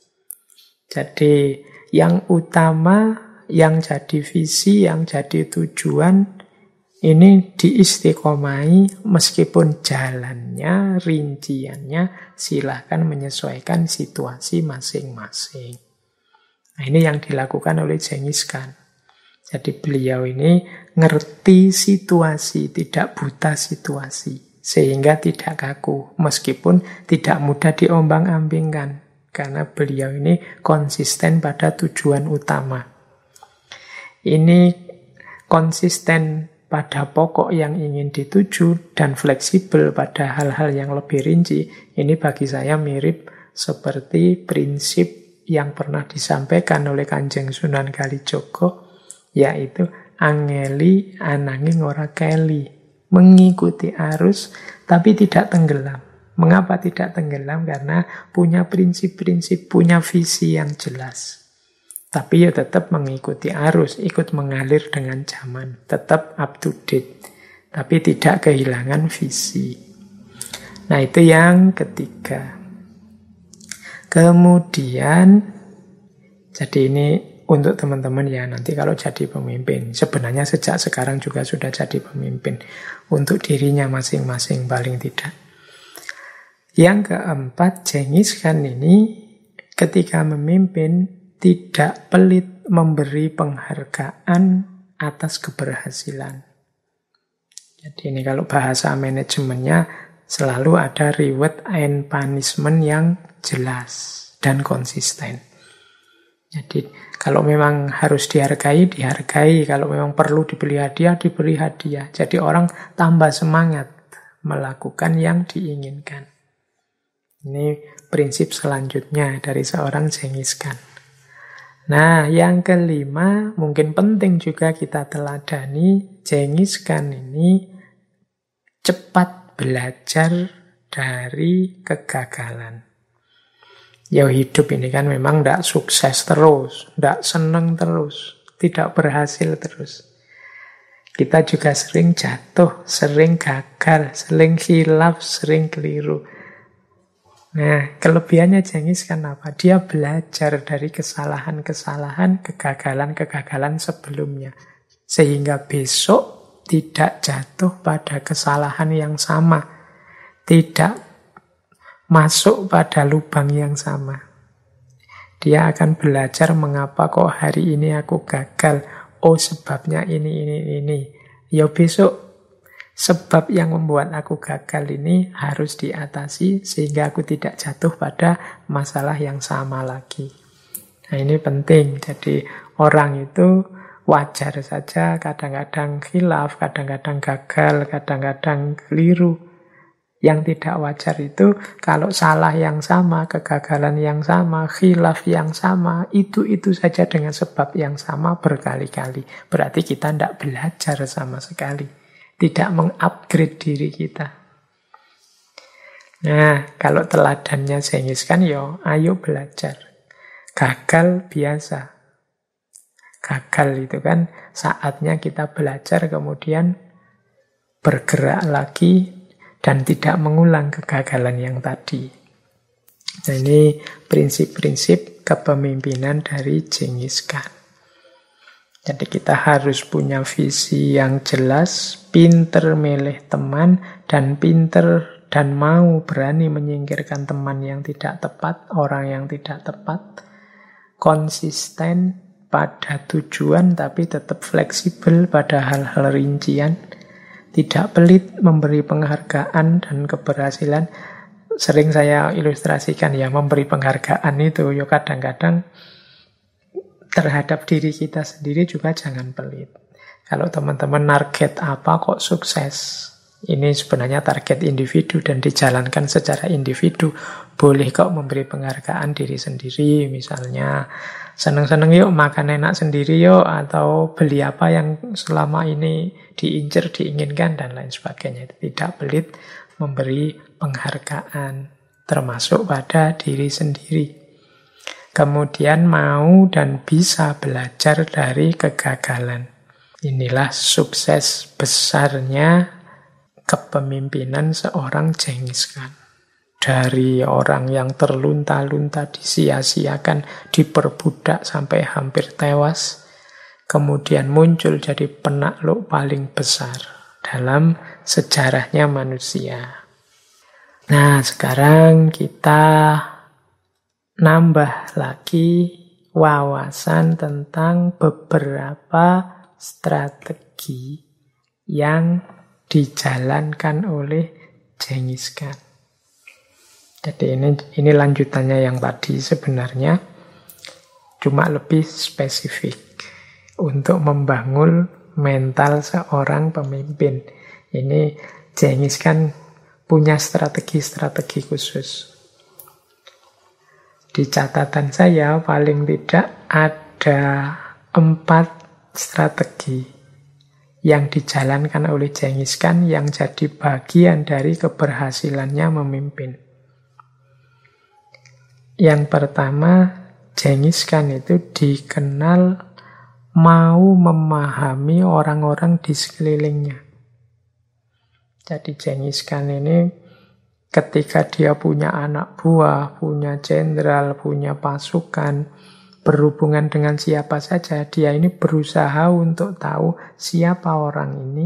Jadi yang utama, yang jadi visi, yang jadi tujuan, ini diistiqomai meskipun jalannya, rinciannya, silahkan menyesuaikan situasi masing-masing. Nah, ini yang dilakukan oleh Genghis Khan. Jadi beliau ini ngerti situasi, tidak buta situasi, sehingga tidak kaku, meskipun tidak mudah diombang-ambingkan, karena beliau ini konsisten pada tujuan utama. Ini konsisten pada pokok yang ingin dituju dan fleksibel pada hal-hal yang lebih rinci. Ini bagi saya mirip seperti prinsip yang pernah disampaikan oleh Kanjeng Sunan Kalijaga, yaitu angeli ananging ora keli, mengikuti arus tapi tidak tenggelam. Mengapa tidak tenggelam? Karena punya prinsip-prinsip, punya visi yang jelas. Tapi ya tetap mengikuti arus, ikut mengalir dengan zaman, tetap up to date, tapi tidak kehilangan visi. Nah itu yang ketiga. Kemudian, jadi ini untuk teman-teman ya nanti kalau jadi pemimpin, sebenarnya sejak sekarang juga sudah jadi pemimpin, untuk dirinya masing-masing paling tidak. Yang keempat, Genghis Khan ini ketika memimpin tidak pelit memberi penghargaan atas keberhasilan. Jadi ini kalau bahasa manajemennya selalu ada reward and punishment yang jelas dan konsisten. Jadi kalau memang harus dihargai, dihargai. Kalau memang perlu diberi hadiah, diberi hadiah. Jadi orang tambah semangat melakukan yang diinginkan. Ini prinsip selanjutnya dari seorang Genghis Khan. Nah, yang kelima, mungkin penting juga kita teladani, Genghis Khan ini cepat belajar dari kegagalan. Ya hidup ini kan memang tidak sukses terus, tidak senang terus, tidak berhasil terus. Kita juga sering jatuh, sering gagal, sering khilaf, sering keliru. Nah, kelebihannya Genghis Khan apa? Dia belajar dari kesalahan-kesalahan, kegagalan-kegagalan sebelumnya. Sehingga besok tidak jatuh pada kesalahan yang sama. Tidak masuk pada lubang yang sama. Dia akan belajar mengapa kok hari ini aku gagal. Oh, sebabnya ini. Ya besok sebab yang membuat aku gagal ini harus diatasi sehingga aku tidak jatuh pada masalah yang sama lagi. Nah ini penting. Jadi orang itu wajar saja, kadang-kadang khilaf, kadang-kadang gagal, kadang-kadang keliru. Yang tidak wajar itu kalau salah yang sama, kegagalan yang sama, khilaf yang sama, itu saja dengan sebab yang sama berkali-kali. Berarti kita tidak belajar sama sekali. Tidak mengupgrade diri kita. Nah, kalau teladannya Zengis kan ayo belajar. Gagal biasa. Gagal itu kan saatnya kita belajar kemudian bergerak lagi dan tidak mengulang kegagalan yang tadi. Nah, ini prinsip-prinsip kepemimpinan dari Genghis Khan. Jadi kita harus punya visi yang jelas, pinter milih teman, dan pinter dan mau berani menyingkirkan teman yang tidak tepat, orang yang tidak tepat, konsisten pada tujuan tapi tetap fleksibel pada hal-hal rincian, tidak pelit memberi penghargaan dan keberhasilan. Sering saya ilustrasikan memberi penghargaan itu kadang-kadang terhadap diri kita sendiri juga jangan pelit. Kalau teman-teman target apa kok sukses, ini sebenarnya target individu dan dijalankan secara individu. Boleh kok memberi penghargaan diri sendiri, misalnya seneng-seneng yuk makan enak sendiri yuk, atau beli apa yang selama ini diincar, diinginkan, dan lain sebagainya. Tidak pelit memberi penghargaan, termasuk pada diri sendiri. Kemudian mau dan bisa belajar dari kegagalan. Inilah sukses besarnya kepemimpinan seorang Genghis Khan. Dari orang yang terlunta-lunta, disia-siakan, diperbudak sampai hampir tewas, kemudian muncul jadi penakluk paling besar dalam sejarahnya manusia. Nah, sekarang kita nambah lagi wawasan tentang beberapa strategi yang dijalankan oleh Genghis Khan. Jadi ini lanjutannya yang tadi sebenarnya, cuma lebih spesifik untuk membangun mental seorang pemimpin. Ini Genghis Khan punya strategi-strategi khusus. Di catatan saya paling tidak ada 4 strategi yang dijalankan oleh Genghis Khan yang jadi bagian dari keberhasilannya memimpin. Yang pertama, Genghis Khan itu dikenal mau memahami orang-orang di sekelilingnya. Jadi Genghis Khan ini ketika dia punya anak buah, punya jenderal, punya pasukan, berhubungan dengan siapa saja, dia ini berusaha untuk tahu siapa orang ini,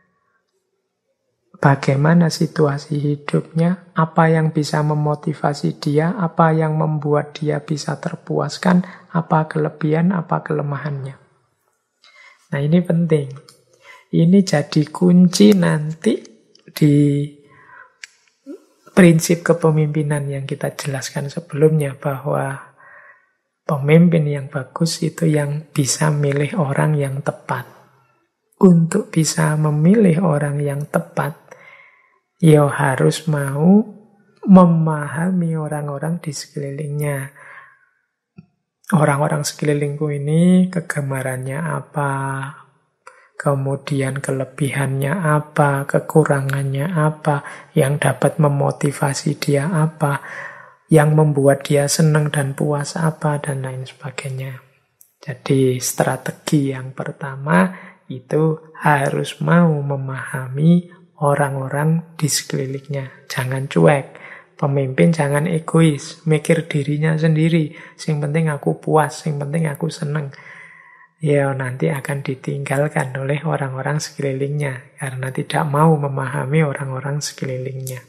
bagaimana situasi hidupnya, apa yang bisa memotivasi dia, apa yang membuat dia bisa terpuaskan, apa kelebihan, apa kelemahannya. Nah, ini penting. Ini jadi kunci nanti di prinsip kepemimpinan yang kita jelaskan sebelumnya, bahwa pemimpin yang bagus itu yang bisa milih orang yang tepat. Untuk bisa memilih orang yang tepat, harus mau memahami orang-orang di sekelilingnya. Orang-orang sekelilingku ini kegemarannya apa, kemudian kelebihannya apa, kekurangannya apa, yang dapat memotivasi dia apa, yang membuat dia senang dan puas apa, dan lain sebagainya. Jadi strategi yang pertama itu harus mau memahami orang-orang di sekelilingnya. Jangan cuek. Pemimpin jangan egois, mikir dirinya sendiri. Yang penting aku puas, yang penting aku senang. Nanti akan ditinggalkan oleh orang-orang sekelilingnya karena tidak mau memahami orang-orang sekelilingnya.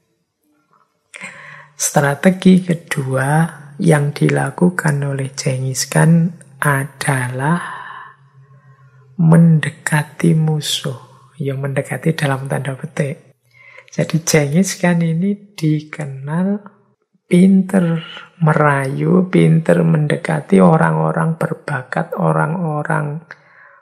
Strategi kedua yang dilakukan oleh Genghis Khan adalah mendekati musuh. Mendekati dalam tanda petik. Jadi Genghis Khan ini dikenal pinter merayu, pinter mendekati orang-orang berbakat, orang-orang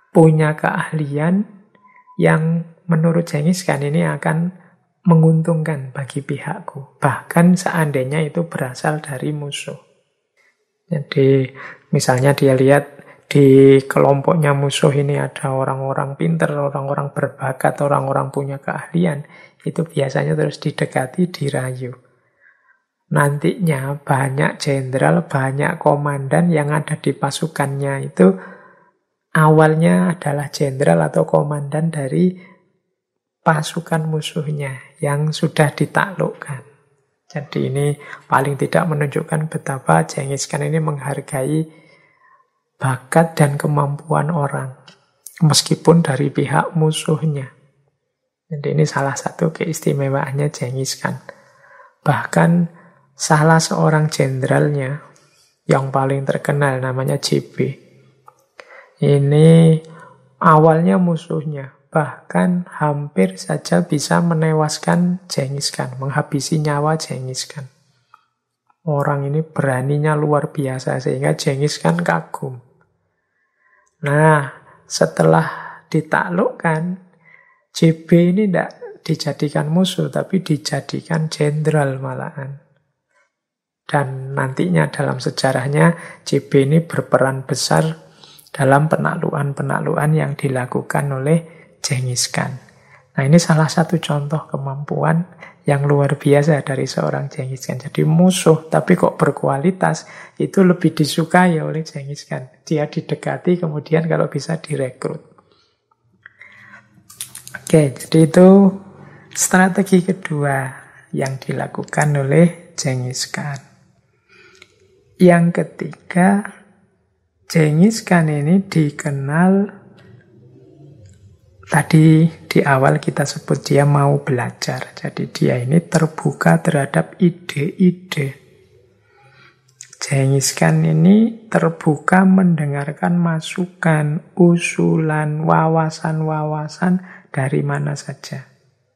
punya keahlian yang menurut Genghis Khan ini akan menguntungkan bagi pihakku. Bahkan seandainya itu berasal dari musuh. Jadi misalnya dia lihat di kelompoknya musuh ini ada orang-orang pinter, orang-orang berbakat, orang-orang punya keahlian. Itu biasanya terus didekati, dirayu. Nantinya banyak jenderal, banyak komandan yang ada di pasukannya itu awalnya adalah jenderal atau komandan dari pasukan musuhnya yang sudah ditaklukkan. Jadi ini paling tidak menunjukkan betapa Genghis Khan ini menghargai bakat dan kemampuan orang, meskipun dari pihak musuhnya. Jadi ini salah satu keistimewaannya Genghis Khan. Bahkan salah seorang jenderalnya yang paling terkenal namanya JB. Ini awalnya musuhnya, bahkan hampir saja bisa menewaskan Genghis Khan, menghabisi nyawa Genghis Khan. Orang ini beraninya luar biasa sehingga Genghis Khan kagum. Nah, setelah ditaklukkan, JB ini tidak dijadikan musuh, tapi dijadikan jenderal malahan. Dan nantinya dalam sejarahnya, JB ini berperan besar dalam penaklukan-penaklukan yang dilakukan oleh Genghis Khan. Nah, ini salah satu contoh kemampuan yang luar biasa dari seorang Genghis Khan. Jadi musuh, tapi kok berkualitas, itu lebih disukai oleh Genghis Khan. Dia didekati, kemudian kalau bisa direkrut. Oke, jadi itu strategi kedua yang dilakukan oleh Genghis Khan. Yang ketiga, Genghis Khan ini dikenal, tadi di awal kita sebut dia mau belajar. Jadi dia ini terbuka terhadap ide-ide. Genghis Khan ini terbuka mendengarkan masukan, usulan, wawasan-wawasan dari mana saja.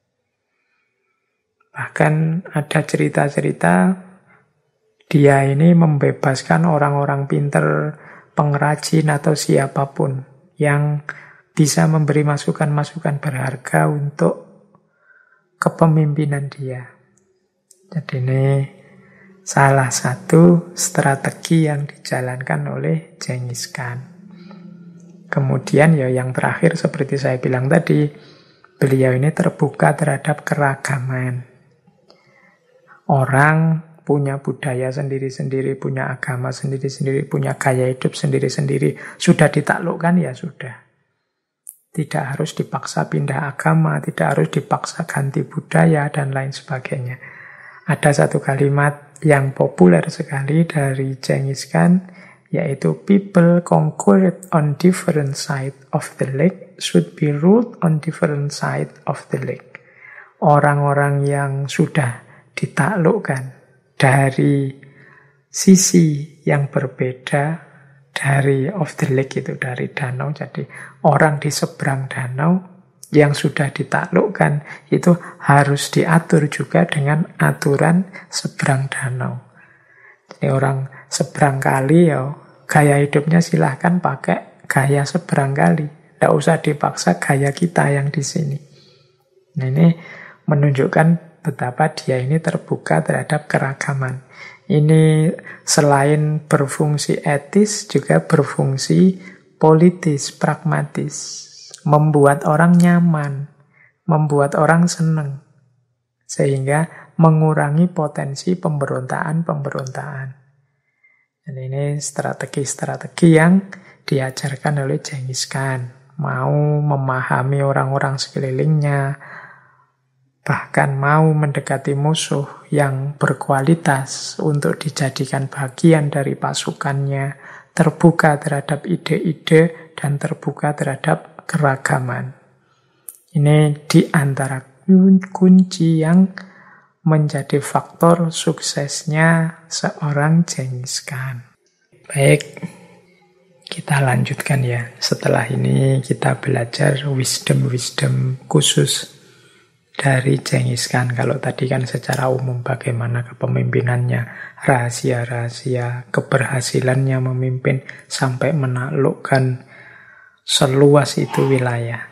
Bahkan ada cerita-cerita dia ini membebaskan orang-orang pinter, pengrajin atau siapapun yang bisa memberi masukan-masukan berharga untuk kepemimpinan dia. Jadi ini salah satu strategi yang dijalankan oleh Genghis Khan. Kemudian ya yang terakhir seperti saya bilang tadi, beliau ini terbuka terhadap keragaman. Orang punya budaya sendiri-sendiri, punya agama sendiri-sendiri, punya gaya hidup sendiri-sendiri. Sudah ditaklukkan ya sudah. Tidak harus dipaksa pindah agama, tidak harus dipaksa ganti budaya, dan lain sebagainya. Ada satu kalimat yang populer sekali dari Genghis Khan, yaitu people conquered on different side of the lake should be ruled on different side of the lake. Orang-orang yang sudah ditaklukkan dari sisi yang berbeda dari of the lake itu, dari danau. Jadi orang di seberang danau yang sudah ditaklukkan itu harus diatur juga dengan aturan seberang danau. Jadi orang seberang kali ya gaya hidupnya silahkan pakai gaya seberang kali. Tidak usah dipaksa gaya kita yang di sini. Nah, ini menunjukkan betapa dia ini terbuka terhadap keragaman. Ini selain berfungsi etis, juga berfungsi politis, pragmatis. Membuat orang nyaman, membuat orang senang. Sehingga mengurangi potensi pemberontakan-pemberontakan. Dan ini strategi-strategi yang diajarkan oleh Genghis Khan. Mau memahami orang-orang sekelilingnya, bahkan mau mendekati musuh yang berkualitas untuk dijadikan bagian dari pasukannya, terbuka terhadap ide-ide, dan terbuka terhadap keragaman. Ini di antara kunci yang menjadi faktor suksesnya seorang Genghis Khan. Baik, kita lanjutkan ya. Setelah ini kita belajar wisdom-wisdom khusus dari Genghis Khan. Kalau tadi kan secara umum bagaimana kepemimpinannya, rahasia-rahasia keberhasilannya memimpin sampai menaklukkan Seluas itu wilayah.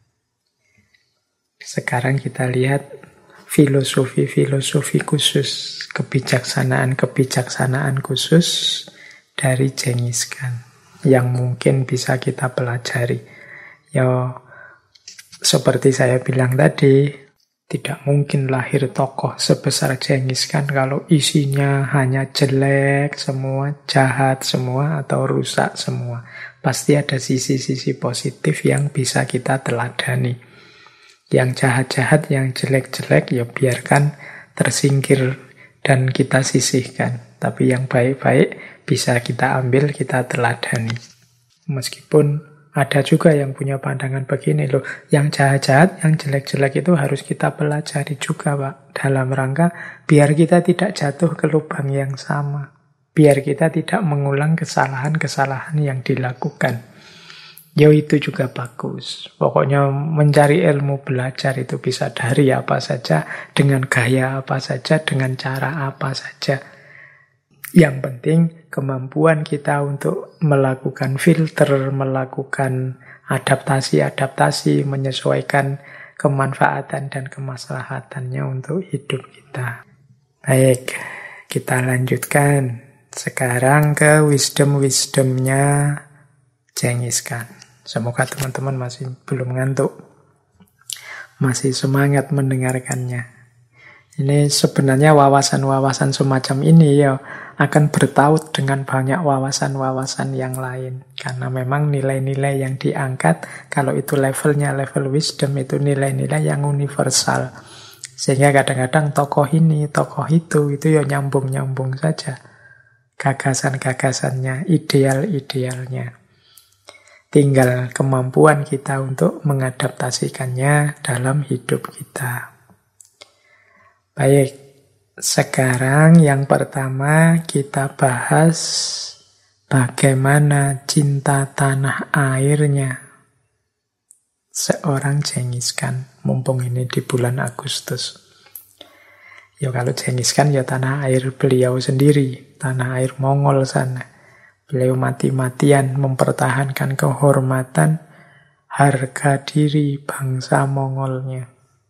Sekarang kita lihat filosofi-filosofi khusus, kebijaksanaan-kebijaksanaan khusus dari Genghis Khan yang mungkin bisa kita pelajari. Ya, seperti saya bilang tadi, tidak mungkin lahir tokoh sebesar Genghis Khan kalau isinya hanya jelek semua, jahat semua, atau rusak semua. Pasti ada sisi-sisi positif yang bisa kita teladani. Yang jahat-jahat, yang jelek-jelek, ya biarkan tersingkir dan kita sisihkan. Tapi yang baik-baik bisa kita ambil, kita teladani. Meskipun ada juga yang punya pandangan begini loh, yang jahat-jahat, yang jelek-jelek itu harus kita pelajari juga, Pak. Dalam rangka biar kita tidak jatuh ke lubang yang sama. Biar kita tidak mengulang kesalahan-kesalahan yang dilakukan. Ya itu juga bagus. Pokoknya mencari ilmu, belajar itu bisa dari apa saja, dengan gaya apa saja, dengan cara apa saja. Yang penting kemampuan kita untuk melakukan filter, melakukan adaptasi-adaptasi, menyesuaikan kemanfaatan dan kemaslahatannya untuk hidup kita. Baik, kita lanjutkan. Sekarang ke wisdom-wisdomnya Genghis Khan. Semoga teman-teman masih belum ngantuk. Masih semangat mendengarkannya. Ini sebenarnya wawasan-wawasan semacam ini ya akan bertaut dengan banyak wawasan-wawasan yang lain. Karena memang nilai-nilai yang diangkat, kalau itu levelnya level wisdom, itu nilai-nilai yang universal. Sehingga kadang-kadang tokoh ini, tokoh itu ya nyambung-nyambung saja. Gagasan-gagasannya, ideal-idealnya. Tinggal kemampuan kita untuk mengadaptasikannya dalam hidup kita. Baik, sekarang yang pertama kita bahas bagaimana cinta tanah airnya seorang Genghis Khan, mumpung ini di bulan Agustus. Ya kalau Genghis Khan ya tanah air beliau sendiri, tanah air Mongol sana. Beliau mati-matian mempertahankan kehormatan, harga diri bangsa Mongolnya.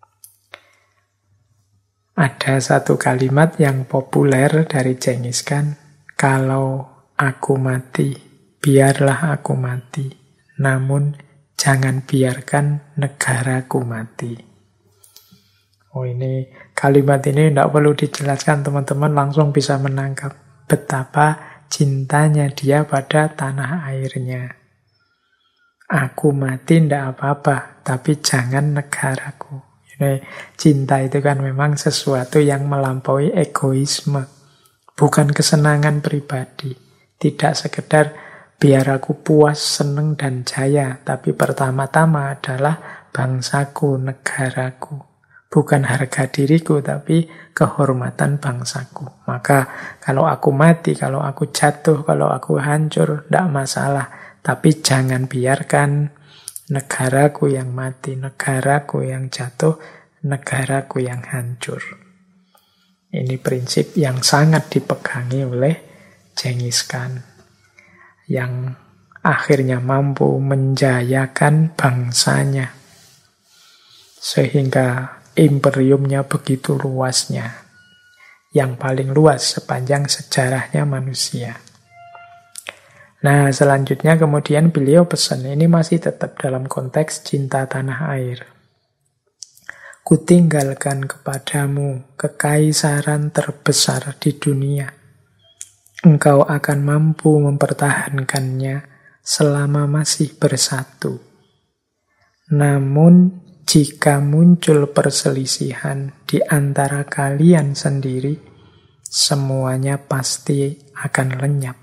Ada satu kalimat yang populer dari Genghis Khan, kalau aku mati, biarlah aku mati, namun jangan biarkan negaraku mati. Oh ini kalimat ini tidak perlu dijelaskan, teman-teman langsung bisa menangkap betapa cintanya dia pada tanah airnya. Aku mati tidak apa-apa, tapi jangan negaraku. Cinta itu kan memang sesuatu yang melampaui egoisme, bukan kesenangan pribadi. Tidak sekedar biar aku puas, seneng, dan jaya, tapi pertama-tama adalah bangsaku, negaraku. Bukan harga diriku, tapi kehormatan bangsaku. Maka kalau aku mati, kalau aku jatuh, kalau aku hancur, tidak masalah. Tapi jangan biarkan negaraku yang mati, negaraku yang jatuh, negaraku yang hancur. Ini prinsip yang sangat dipegangi oleh Genghis Khan, yang akhirnya mampu menjayakan bangsanya, sehingga imperiumnya begitu luasnya, yang paling luas sepanjang sejarahnya manusia. Nah, selanjutnya kemudian beliau pesan, ini masih tetap dalam konteks cinta tanah air. Kutinggalkan kepadamu kekaisaran terbesar di dunia. Engkau akan mampu mempertahankannya selama masih bersatu. Namun, jika muncul perselisihan di antara kalian sendiri, semuanya pasti akan lenyap.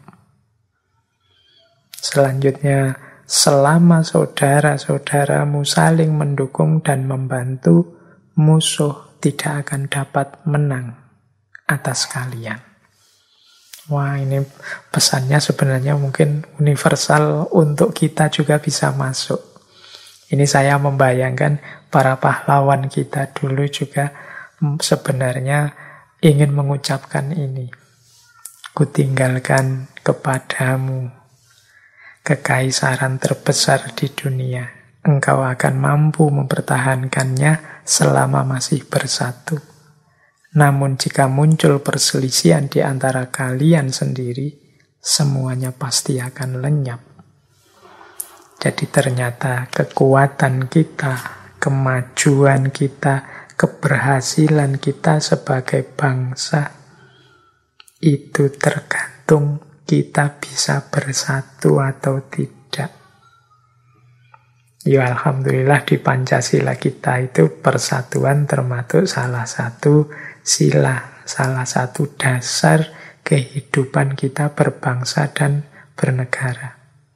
Selanjutnya, selama saudara-saudaramu saling mendukung dan membantu, musuh tidak akan dapat menang atas kalian. Wah, ini pesannya sebenarnya mungkin universal, untuk kita juga bisa masuk. Ini saya membayangkan para pahlawan kita dulu juga sebenarnya ingin mengucapkan ini. Kutinggalkan kepadamu kekaisaran terbesar di dunia. Engkau akan mampu mempertahankannya selama masih bersatu. Namun jika muncul perselisihan di antara kalian sendiri, semuanya pasti akan lenyap. Jadi ternyata kekuatan kita, kemajuan kita, keberhasilan kita sebagai bangsa itu tergantung kita bisa bersatu atau tidak. Ya alhamdulillah di Pancasila kita itu persatuan termasuk salah satu sila, salah satu dasar kehidupan kita berbangsa dan bernegara.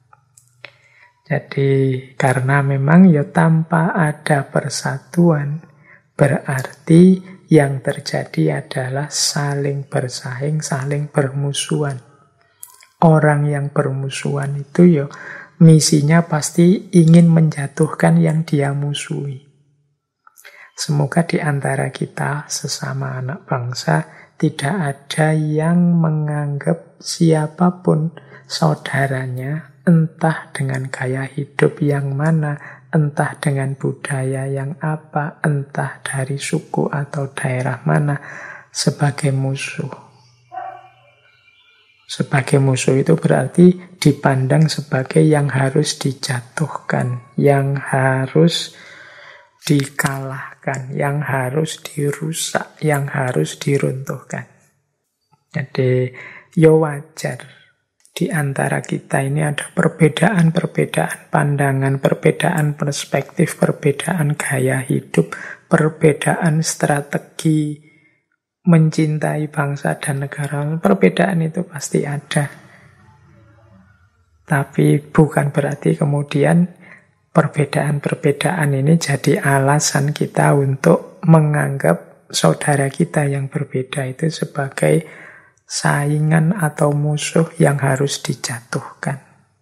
Jadi karena memang ya tanpa ada persatuan berarti yang terjadi adalah saling bersaing, saling bermusuhan. Orang yang bermusuhan itu ya misinya pasti ingin menjatuhkan yang dia musuhi. Semoga di antara kita sesama anak bangsa tidak ada yang menganggap siapapun saudaranya, entah dengan gaya hidup yang mana, entah dengan budaya yang apa, entah dari suku atau daerah mana, sebagai musuh. Sebagai musuh itu berarti dipandang sebagai yang harus dijatuhkan, yang harus dikalahkan, yang harus dirusak, yang harus diruntuhkan. Jadi ya wajar. Di antara kita ini ada perbedaan-perbedaan pandangan, perbedaan perspektif, perbedaan gaya hidup, perbedaan strategi mencintai bangsa dan negara. Perbedaan itu pasti ada. Tapi bukan berarti kemudian perbedaan-perbedaan ini jadi alasan kita untuk menganggap saudara kita yang berbeda itu sebagai saingan atau musuh yang harus dijatuhkan.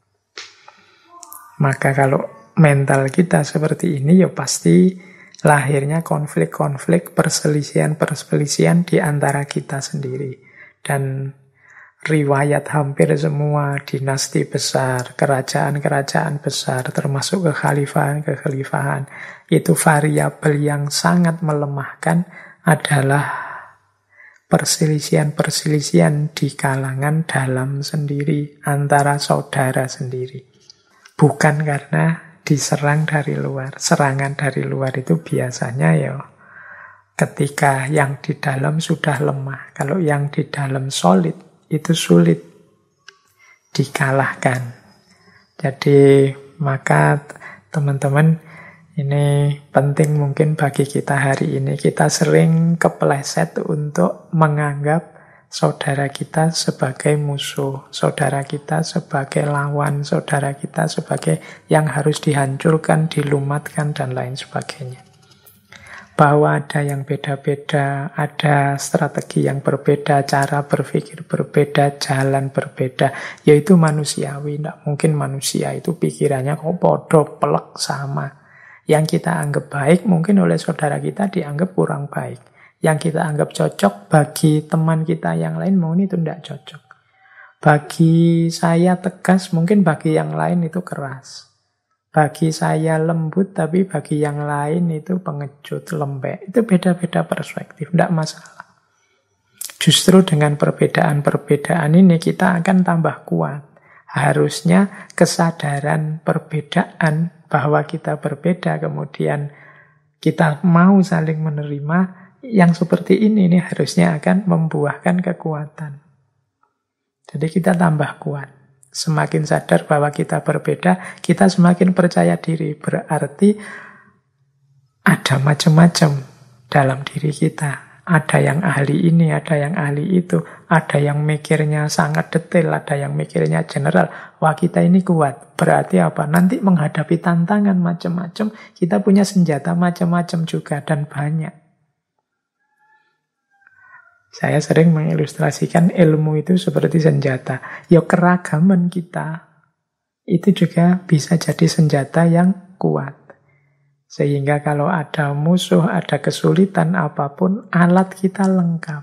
Maka kalau mental kita seperti ini, ya pasti lahirnya konflik-konflik, perselisihan-perselisihan di antara kita sendiri. Dan riwayat hampir semua dinasti besar, kerajaan-kerajaan besar, termasuk kekhalifahan-kekhalifahan, itu variabel yang sangat melemahkan adalah perselisihan-perselisihan di kalangan dalam sendiri, antara saudara sendiri. Bukan karena diserang dari luar. Serangan dari luar itu biasanya ya ketika yang di dalam sudah lemah. Kalau yang di dalam solid, itu sulit dikalahkan. Jadi maka teman-teman, ini penting mungkin bagi kita hari ini. Kita sering kepleset untuk menganggap saudara kita sebagai musuh, saudara kita sebagai lawan, saudara kita sebagai yang harus dihancurkan, dilumatkan, dan lain sebagainya. Bahwa ada yang beda-beda, ada strategi yang berbeda, cara berpikir berbeda, jalan berbeda, yaitu manusiawi. Tidak mungkin manusia itu pikirannya kok bodoh, pelek, sama. Yang kita anggap baik mungkin oleh saudara kita dianggap kurang baik. Yang kita anggap cocok bagi teman kita yang lain mungkin itu tidak cocok. Bagi saya tegas mungkin bagi yang lain itu keras. Bagi saya lembut tapi bagi yang lain itu pengecut, lembek. Itu beda-beda perspektif, tidak masalah. Justru dengan perbedaan-perbedaan ini kita akan tambah kuat. Harusnya kesadaran perbedaan bahwa kita berbeda, kemudian kita mau saling menerima, yang seperti ini harusnya akan membuahkan kekuatan. Jadi kita tambah kuat. Semakin sadar bahwa kita berbeda, kita semakin percaya diri. Berarti ada macam-macam dalam diri kita. Ada yang ahli ini, ada yang ahli itu. Ada yang mikirnya sangat detail, ada yang mikirnya general. Wah, kita ini kuat. Berarti apa? Nanti menghadapi tantangan macam-macam, kita punya senjata macam-macam juga dan banyak. Saya sering mengilustrasikan ilmu itu seperti senjata. Ya keragaman kita itu juga bisa jadi senjata yang kuat. Sehingga kalau ada musuh, ada kesulitan apapun, alat kita lengkap.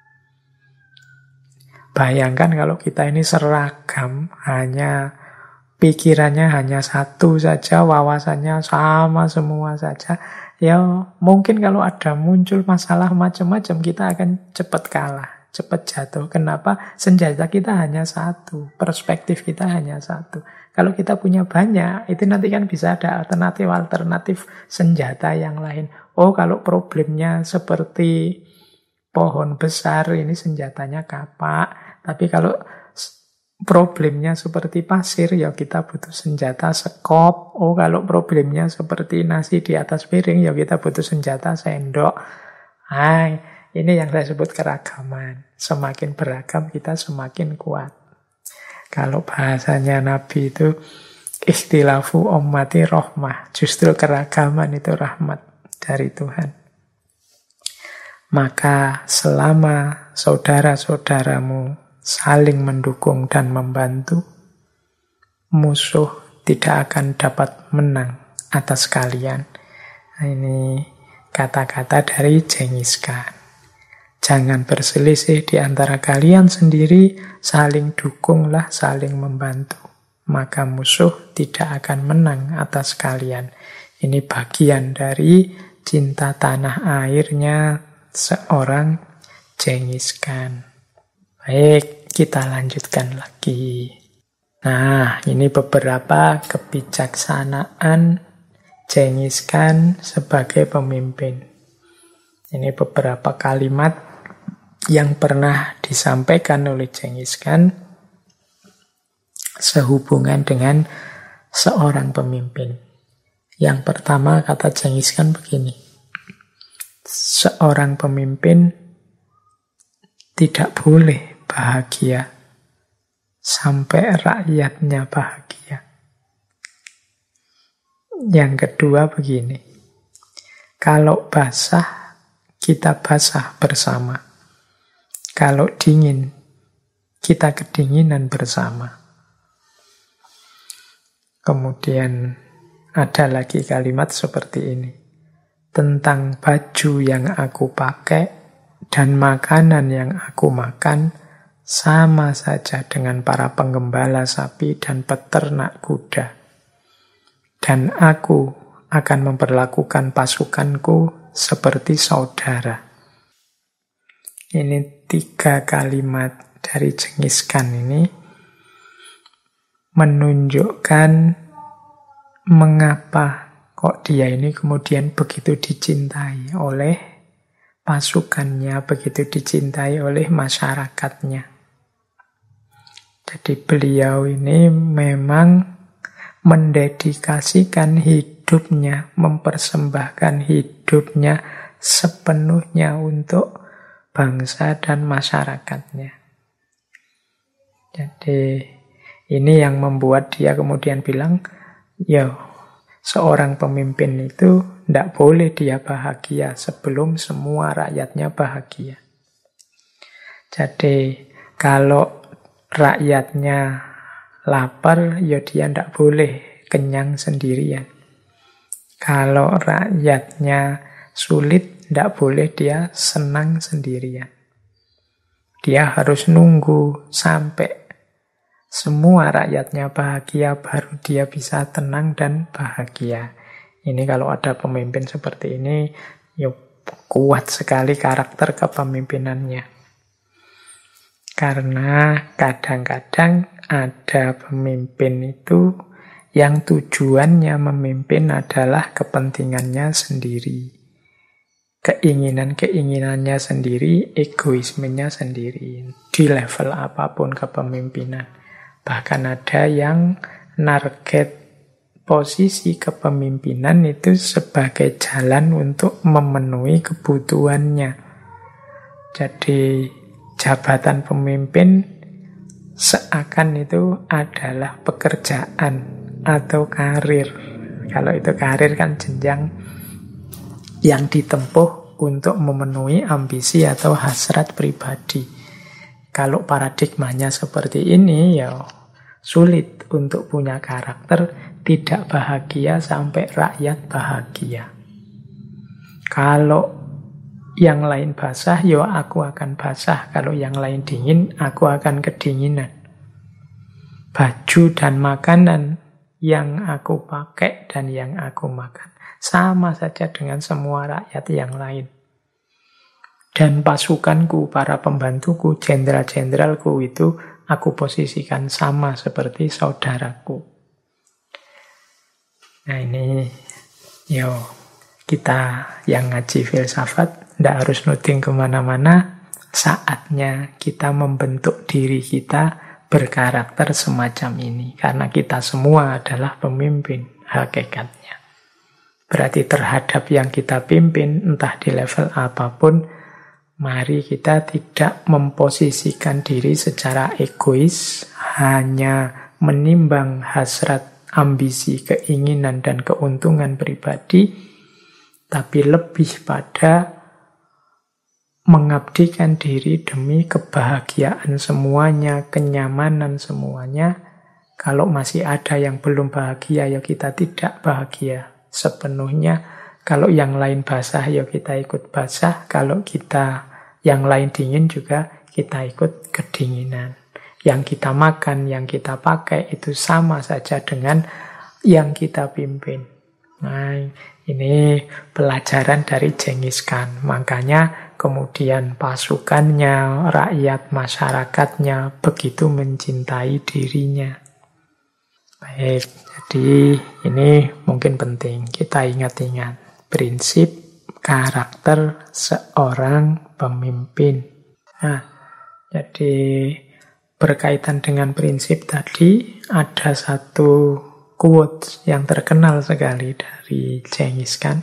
Bayangkan kalau kita ini seragam, hanya pikirannya hanya satu saja, wawasannya sama semua saja, ya mungkin kalau ada muncul masalah macam-macam, kita akan cepat kalah, cepat jatuh. Kenapa? Senjata kita hanya satu, perspektif kita hanya satu. Kalau kita punya banyak, itu nanti kan bisa ada alternatif senjata yang lain. Oh, kalau problemnya seperti pohon besar, ini senjatanya kapak. Tapi kalau problemnya seperti pasir, ya kita butuh senjata sekop. Oh, kalau problemnya seperti nasi di atas piring, ya kita butuh senjata sendok. Ini yang saya sebut keragaman. Semakin beragam, kita semakin kuat. Kalau bahasanya Nabi itu, ikhtilafu ummati rahmah. Justru keragaman itu rahmat dari Tuhan. Maka selama saudara-saudaramu saling mendukung dan membantu, musuh tidak akan dapat menang atas kalian. Ini kata-kata dari Genghis Khan. Jangan berselisih di antara kalian sendiri, saling dukunglah, saling membantu. Maka musuh tidak akan menang atas kalian. Ini bagian dari cinta tanah airnya seorang Genghis Khan. Baik, kita lanjutkan lagi. Nah, ini beberapa kebijaksanaan Genghis Khan sebagai pemimpin. Ini beberapa kalimat yang pernah disampaikan oleh Genghis Khan sehubungan dengan seorang pemimpin. Yang pertama, kata Genghis Khan begini. Seorang pemimpin tidak boleh bahagia sampai rakyatnya bahagia. Yang kedua begini. Kalau basah, kita basah bersama. Kalau dingin, kita kedinginan bersama. Kemudian ada lagi kalimat seperti ini. Tentang baju yang aku pakai dan makanan yang aku makan, sama saja dengan para penggembala sapi dan peternak kuda. Dan aku akan memperlakukan pasukanku seperti saudara. Ini 3 kalimat dari Genghis Khan ini menunjukkan mengapa kok dia ini kemudian begitu dicintai oleh pasukannya, begitu dicintai oleh masyarakatnya. Jadi beliau ini memang mendedikasikan hidupnya, mempersembahkan hidupnya sepenuhnya untuk bangsa dan masyarakatnya. Jadi ini yang membuat dia kemudian bilang, ya seorang pemimpin itu tidak boleh dia bahagia sebelum semua rakyatnya bahagia. Jadi kalau rakyatnya lapar, ya dia tidak boleh kenyang sendirian. Kalau rakyatnya sulit, tidak boleh dia senang sendirian. Dia harus nunggu sampai semua rakyatnya bahagia, baru dia bisa tenang dan bahagia. Ini kalau ada pemimpin seperti ini, ya kuat sekali karakter kepemimpinannya. Karena kadang-kadang ada pemimpin itu yang tujuannya memimpin adalah kepentingannya sendiri. Keinginan-keinginannya sendiri, egoismenya sendiri. Di level apapun kepemimpinan. Bahkan ada yang target posisi kepemimpinan itu sebagai jalan untuk memenuhi kebutuhannya. Jadi jabatan pemimpin seakan itu adalah pekerjaan atau karir. Kalau itu karir kan jenjang yang ditempuh untuk memenuhi ambisi atau hasrat pribadi. Kalau paradigmanya seperti ini, ya sulit untuk punya karakter tidak bahagia sampai rakyat bahagia. Kalau yang lain basah, ya aku akan basah. Kalau yang lain dingin, aku akan kedinginan. baju dan makanan yang aku pakai dan yang aku makan. Sama saja dengan semua rakyat yang lain. Dan pasukanku, para pembantuku, jenderal-jenderalku itu aku posisikan sama seperti saudaraku. Nah ini, kita yang ngaji filsafat tidak harus nuding kemana-mana. Saatnya kita membentuk diri kita berkarakter semacam ini. Karena kita semua adalah pemimpin hakikatnya. Berarti terhadap yang kita pimpin, entah di level apapun, mari kita tidak memposisikan diri secara egois, hanya menimbang hasrat, ambisi, keinginan, dan keuntungan pribadi, tapi lebih pada mengabdikan diri demi kebahagiaan semuanya, kenyamanan semuanya. Kalau masih ada yang belum bahagia, ya kita tidak bahagia sepenuhnya. Kalau yang lain basah, ya kita ikut basah. Kalau kita yang lain dingin juga, kita ikut kedinginan. Yang kita makan, yang kita pakai, itu sama saja dengan yang kita pimpin. Nah, ini pelajaran dari Genghis Khan. Makanya kemudian pasukannya, rakyat masyarakatnya begitu mencintai dirinya. Baik, jadi ini mungkin penting kita ingat-ingat prinsip karakter seorang pemimpin. Nah, jadi berkaitan dengan prinsip tadi, ada satu quote yang terkenal sekali dari Genghis Khan,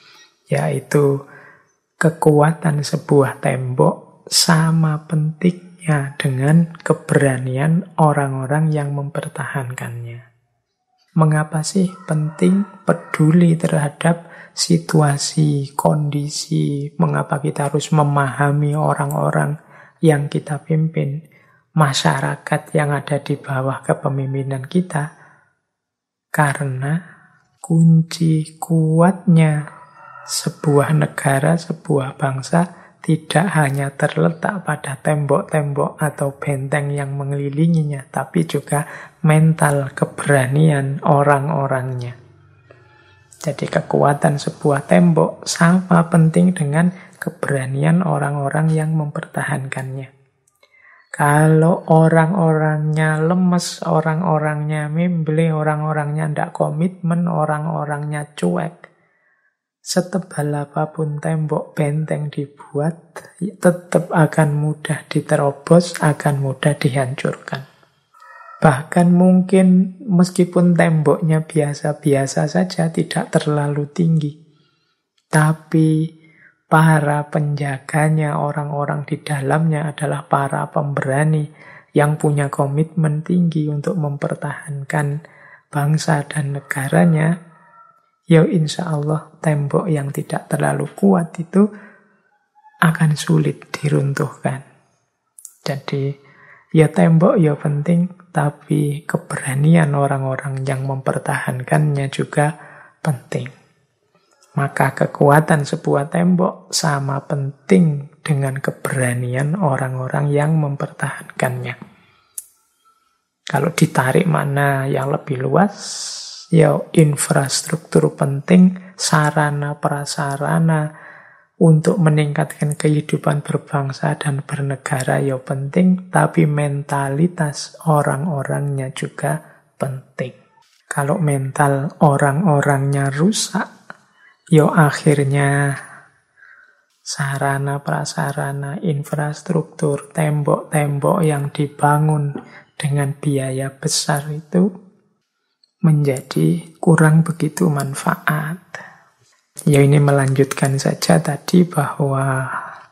yaitu kekuatan sebuah tembok sama pentingnya dengan keberanian orang-orang yang mempertahankannya. Mengapa sih penting peduli terhadap situasi, kondisi? Mengapa kita harus memahami orang-orang yang kita pimpin, masyarakat yang ada di bawah kepemimpinan kita? Karena kunci kuatnya sebuah negara, sebuah bangsa tidak hanya terletak pada tembok-tembok atau benteng yang mengelilinginya, tapi juga mental keberanian orang-orangnya. Jadi kekuatan sebuah tembok sama penting dengan keberanian orang-orang yang mempertahankannya. Kalau orang-orangnya lemes, orang-orangnya memble, orang-orangnya tidak komitmen, orang-orangnya cuek, setebal apapun tembok benteng dibuat, tetap akan mudah diterobos, akan mudah dihancurkan. Bahkan mungkin meskipun temboknya biasa-biasa saja, tidak terlalu tinggi, tapi para penjaganya, orang-orang di dalamnya adalah para pemberani yang punya komitmen tinggi untuk mempertahankan bangsa dan negaranya. Ya insya Allah tembok yang tidak terlalu kuat itu akan sulit diruntuhkan. Jadi ya tembok ya penting, tapi keberanian orang-orang yang mempertahankannya juga penting. Maka kekuatan sebuah tembok sama penting dengan keberanian orang-orang yang mempertahankannya. Kalau ditarik mana yang lebih luas, ya infrastruktur penting, sarana prasarana untuk meningkatkan kehidupan berbangsa dan bernegara ya penting, tapi mentalitas orang-orangnya juga penting. Kalau mental orang-orangnya rusak, ya akhirnya sarana prasarana, infrastruktur, tembok-tembok yang dibangun dengan biaya besar itu menjadi kurang begitu manfaat. Ya ini melanjutkan saja tadi bahwa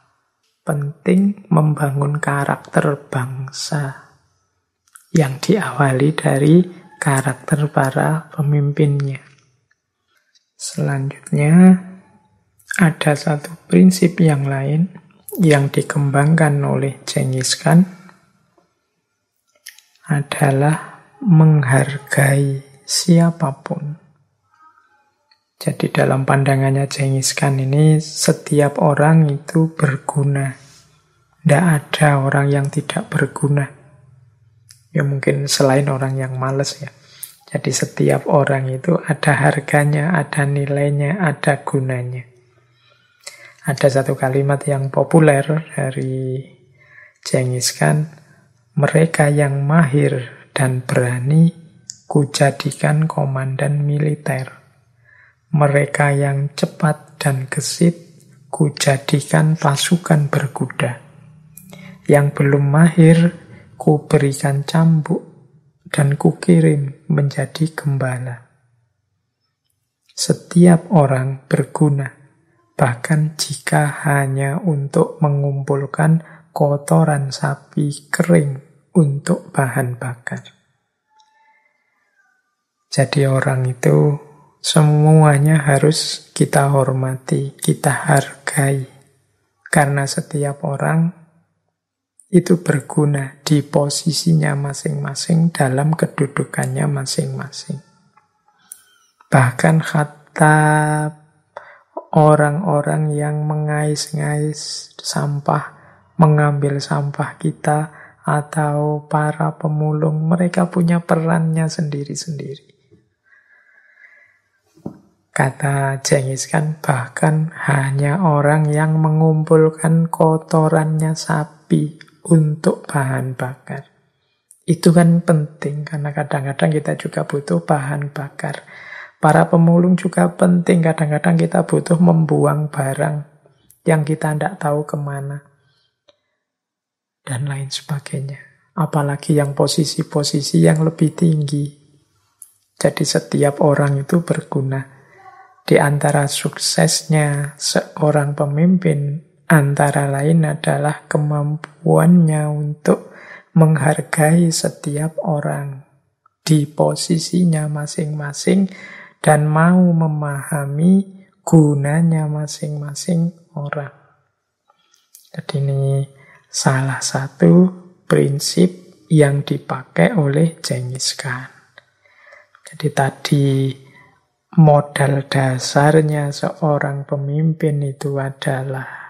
penting membangun karakter bangsa yang diawali dari karakter para pemimpinnya. Selanjutnya ada satu prinsip yang lain yang dikembangkan oleh Genghis Khan adalah menghargai siapapun. Jadi dalam pandangannya Genghis Khan ini setiap orang itu berguna. Tidak ada orang yang tidak berguna. Ya mungkin selain orang yang malas ya. Jadi setiap orang itu ada harganya, ada nilainya, ada gunanya. Ada satu kalimat yang populer dari Genghis Khan, mereka yang mahir dan berani kujadikan komandan militer. Mereka yang cepat dan gesit kujadikan pasukan berkuda. Yang belum mahir kuberikan cambuk dan kukirim menjadi gembala. Setiap orang berguna, bahkan jika hanya untuk mengumpulkan kotoran sapi kering untuk bahan bakar. Jadi orang itu semuanya harus kita hormati, kita hargai. Karena setiap orang itu berguna di posisinya masing-masing dalam kedudukannya masing-masing. Bahkan kata orang-orang yang mengais-ngais sampah, mengambil sampah kita, atau para pemulung, mereka punya perannya sendiri-sendiri. Kata Genghis Khan, bahkan hanya orang yang mengumpulkan kotorannya sapi untuk bahan bakar. Itu kan penting, karena kadang-kadang kita juga butuh bahan bakar. Para pemulung juga penting, kadang-kadang kita butuh membuang barang yang kita tidak tahu kemana. Dan lain sebagainya. Apalagi yang posisi-posisi yang lebih tinggi. Jadi setiap orang itu berguna. Di antara suksesnya seorang pemimpin, antara lain adalah kemampuannya untuk menghargai setiap orang di posisinya masing-masing dan mau memahami gunanya masing-masing orang. Jadi ini salah satu prinsip yang dipakai oleh Genghis Khan. Jadi tadi modal dasarnya seorang pemimpin itu adalah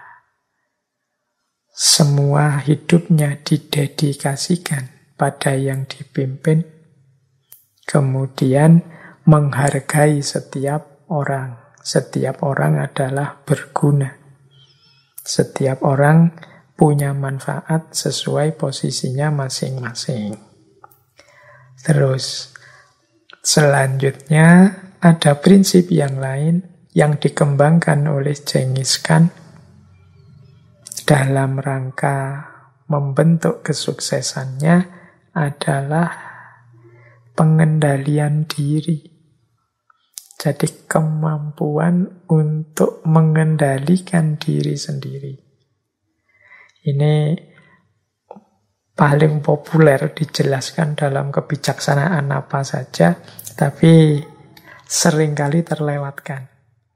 semua hidupnya didedikasikan pada yang dipimpin, kemudian menghargai setiap orang. Setiap orang adalah berguna. Setiap orang punya manfaat sesuai posisinya masing-masing. Terus, selanjutnya ada prinsip yang lain yang dikembangkan oleh Genghis Khan dalam rangka membentuk kesuksesannya adalah pengendalian diri. Jadi kemampuan untuk mengendalikan diri sendiri. Ini paling populer dijelaskan dalam kebijaksanaan apa saja, tapi seringkali terlewatkan.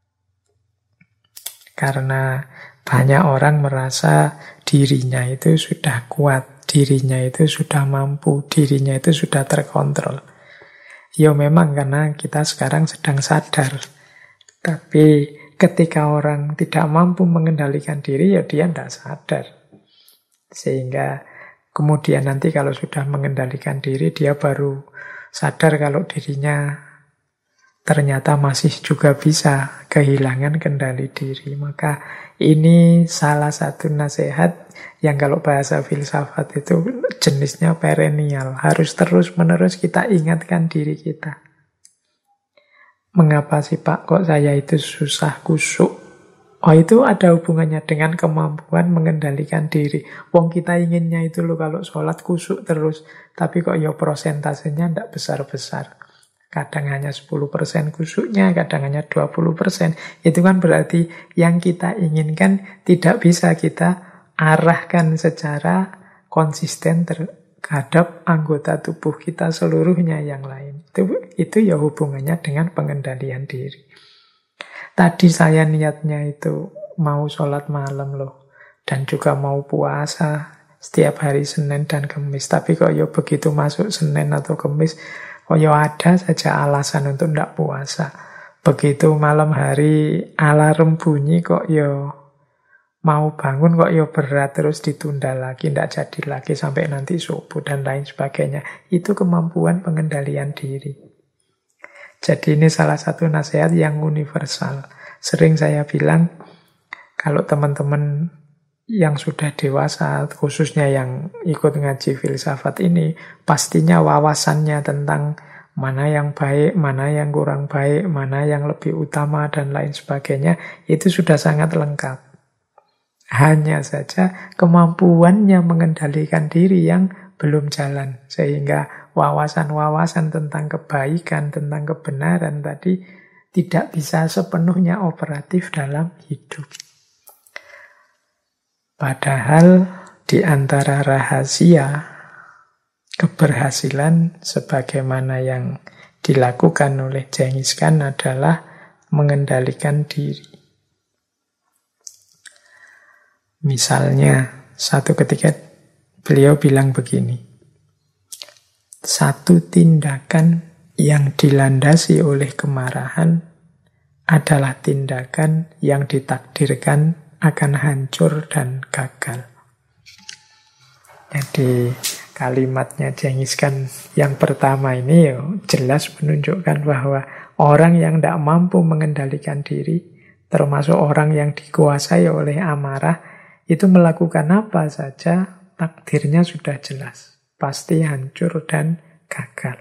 Karena banyak orang merasa dirinya itu sudah kuat, dirinya itu sudah mampu, dirinya itu sudah terkontrol. Ya memang karena kita sekarang sedang sadar. Tapi ketika orang tidak mampu mengendalikan diri, ya dia tidak sadar. Sehingga kemudian nanti kalau sudah mengendalikan diri, dia baru sadar kalau dirinya ternyata masih juga bisa kehilangan kendali diri. Maka ini salah satu nasihat yang kalau bahasa filsafat itu jenisnya perennial. Harus terus-menerus kita ingatkan diri kita. Mengapa sih Pak kok saya itu susah kusuk? Oh itu ada hubungannya dengan kemampuan mengendalikan diri. Wong kita inginnya itu loh kalau sholat kusuk terus. Tapi kok ya prosentasenya tidak besar-besar. Kadang hanya 10% kusuknya, kadang hanya 20%. Itu kan berarti yang kita inginkan tidak bisa kita arahkan secara konsisten terhadap anggota tubuh kita seluruhnya yang lain. Itu ya hubungannya dengan pengendalian diri. Tadi saya niatnya itu mau sholat malam loh. Dan juga mau puasa setiap hari Senin dan Kamis. Tapi kok ya begitu masuk Senin atau Kamis, oh ya ada saja alasan untuk tidak puasa. Begitu malam hari alarm bunyi kok ya Mau bangun kok ya berat, terus ditunda lagi, tidak jadi lagi sampai nanti subuh dan lain sebagainya. Itu kemampuan pengendalian diri. Jadi ini salah satu nasihat yang universal. Sering saya bilang, kalau teman-teman yang sudah dewasa, khususnya yang ikut ngaji filsafat ini, pastinya wawasannya tentang mana yang baik, mana yang kurang baik, mana yang lebih utama, dan lain sebagainya, itu sudah sangat lengkap. Hanya saja kemampuannya mengendalikan diri yang belum jalan. Sehingga wawasan-wawasan tentang kebaikan, tentang kebenaran tadi tidak bisa sepenuhnya operatif dalam hidup. Padahal di antara rahasia keberhasilan sebagaimana yang dilakukan oleh Genghis Khan adalah mengendalikan diri. Misalnya, satu ketika beliau bilang begini, satu tindakan yang dilandasi oleh kemarahan adalah tindakan yang ditakdirkan akan hancur dan gagal. Jadi kalimatnya Genghis Khan yang pertama ini jelas menunjukkan bahwa orang yang tidak mampu mengendalikan diri, termasuk orang yang dikuasai oleh amarah, itu melakukan apa saja takdirnya sudah jelas. Pasti hancur dan gagal.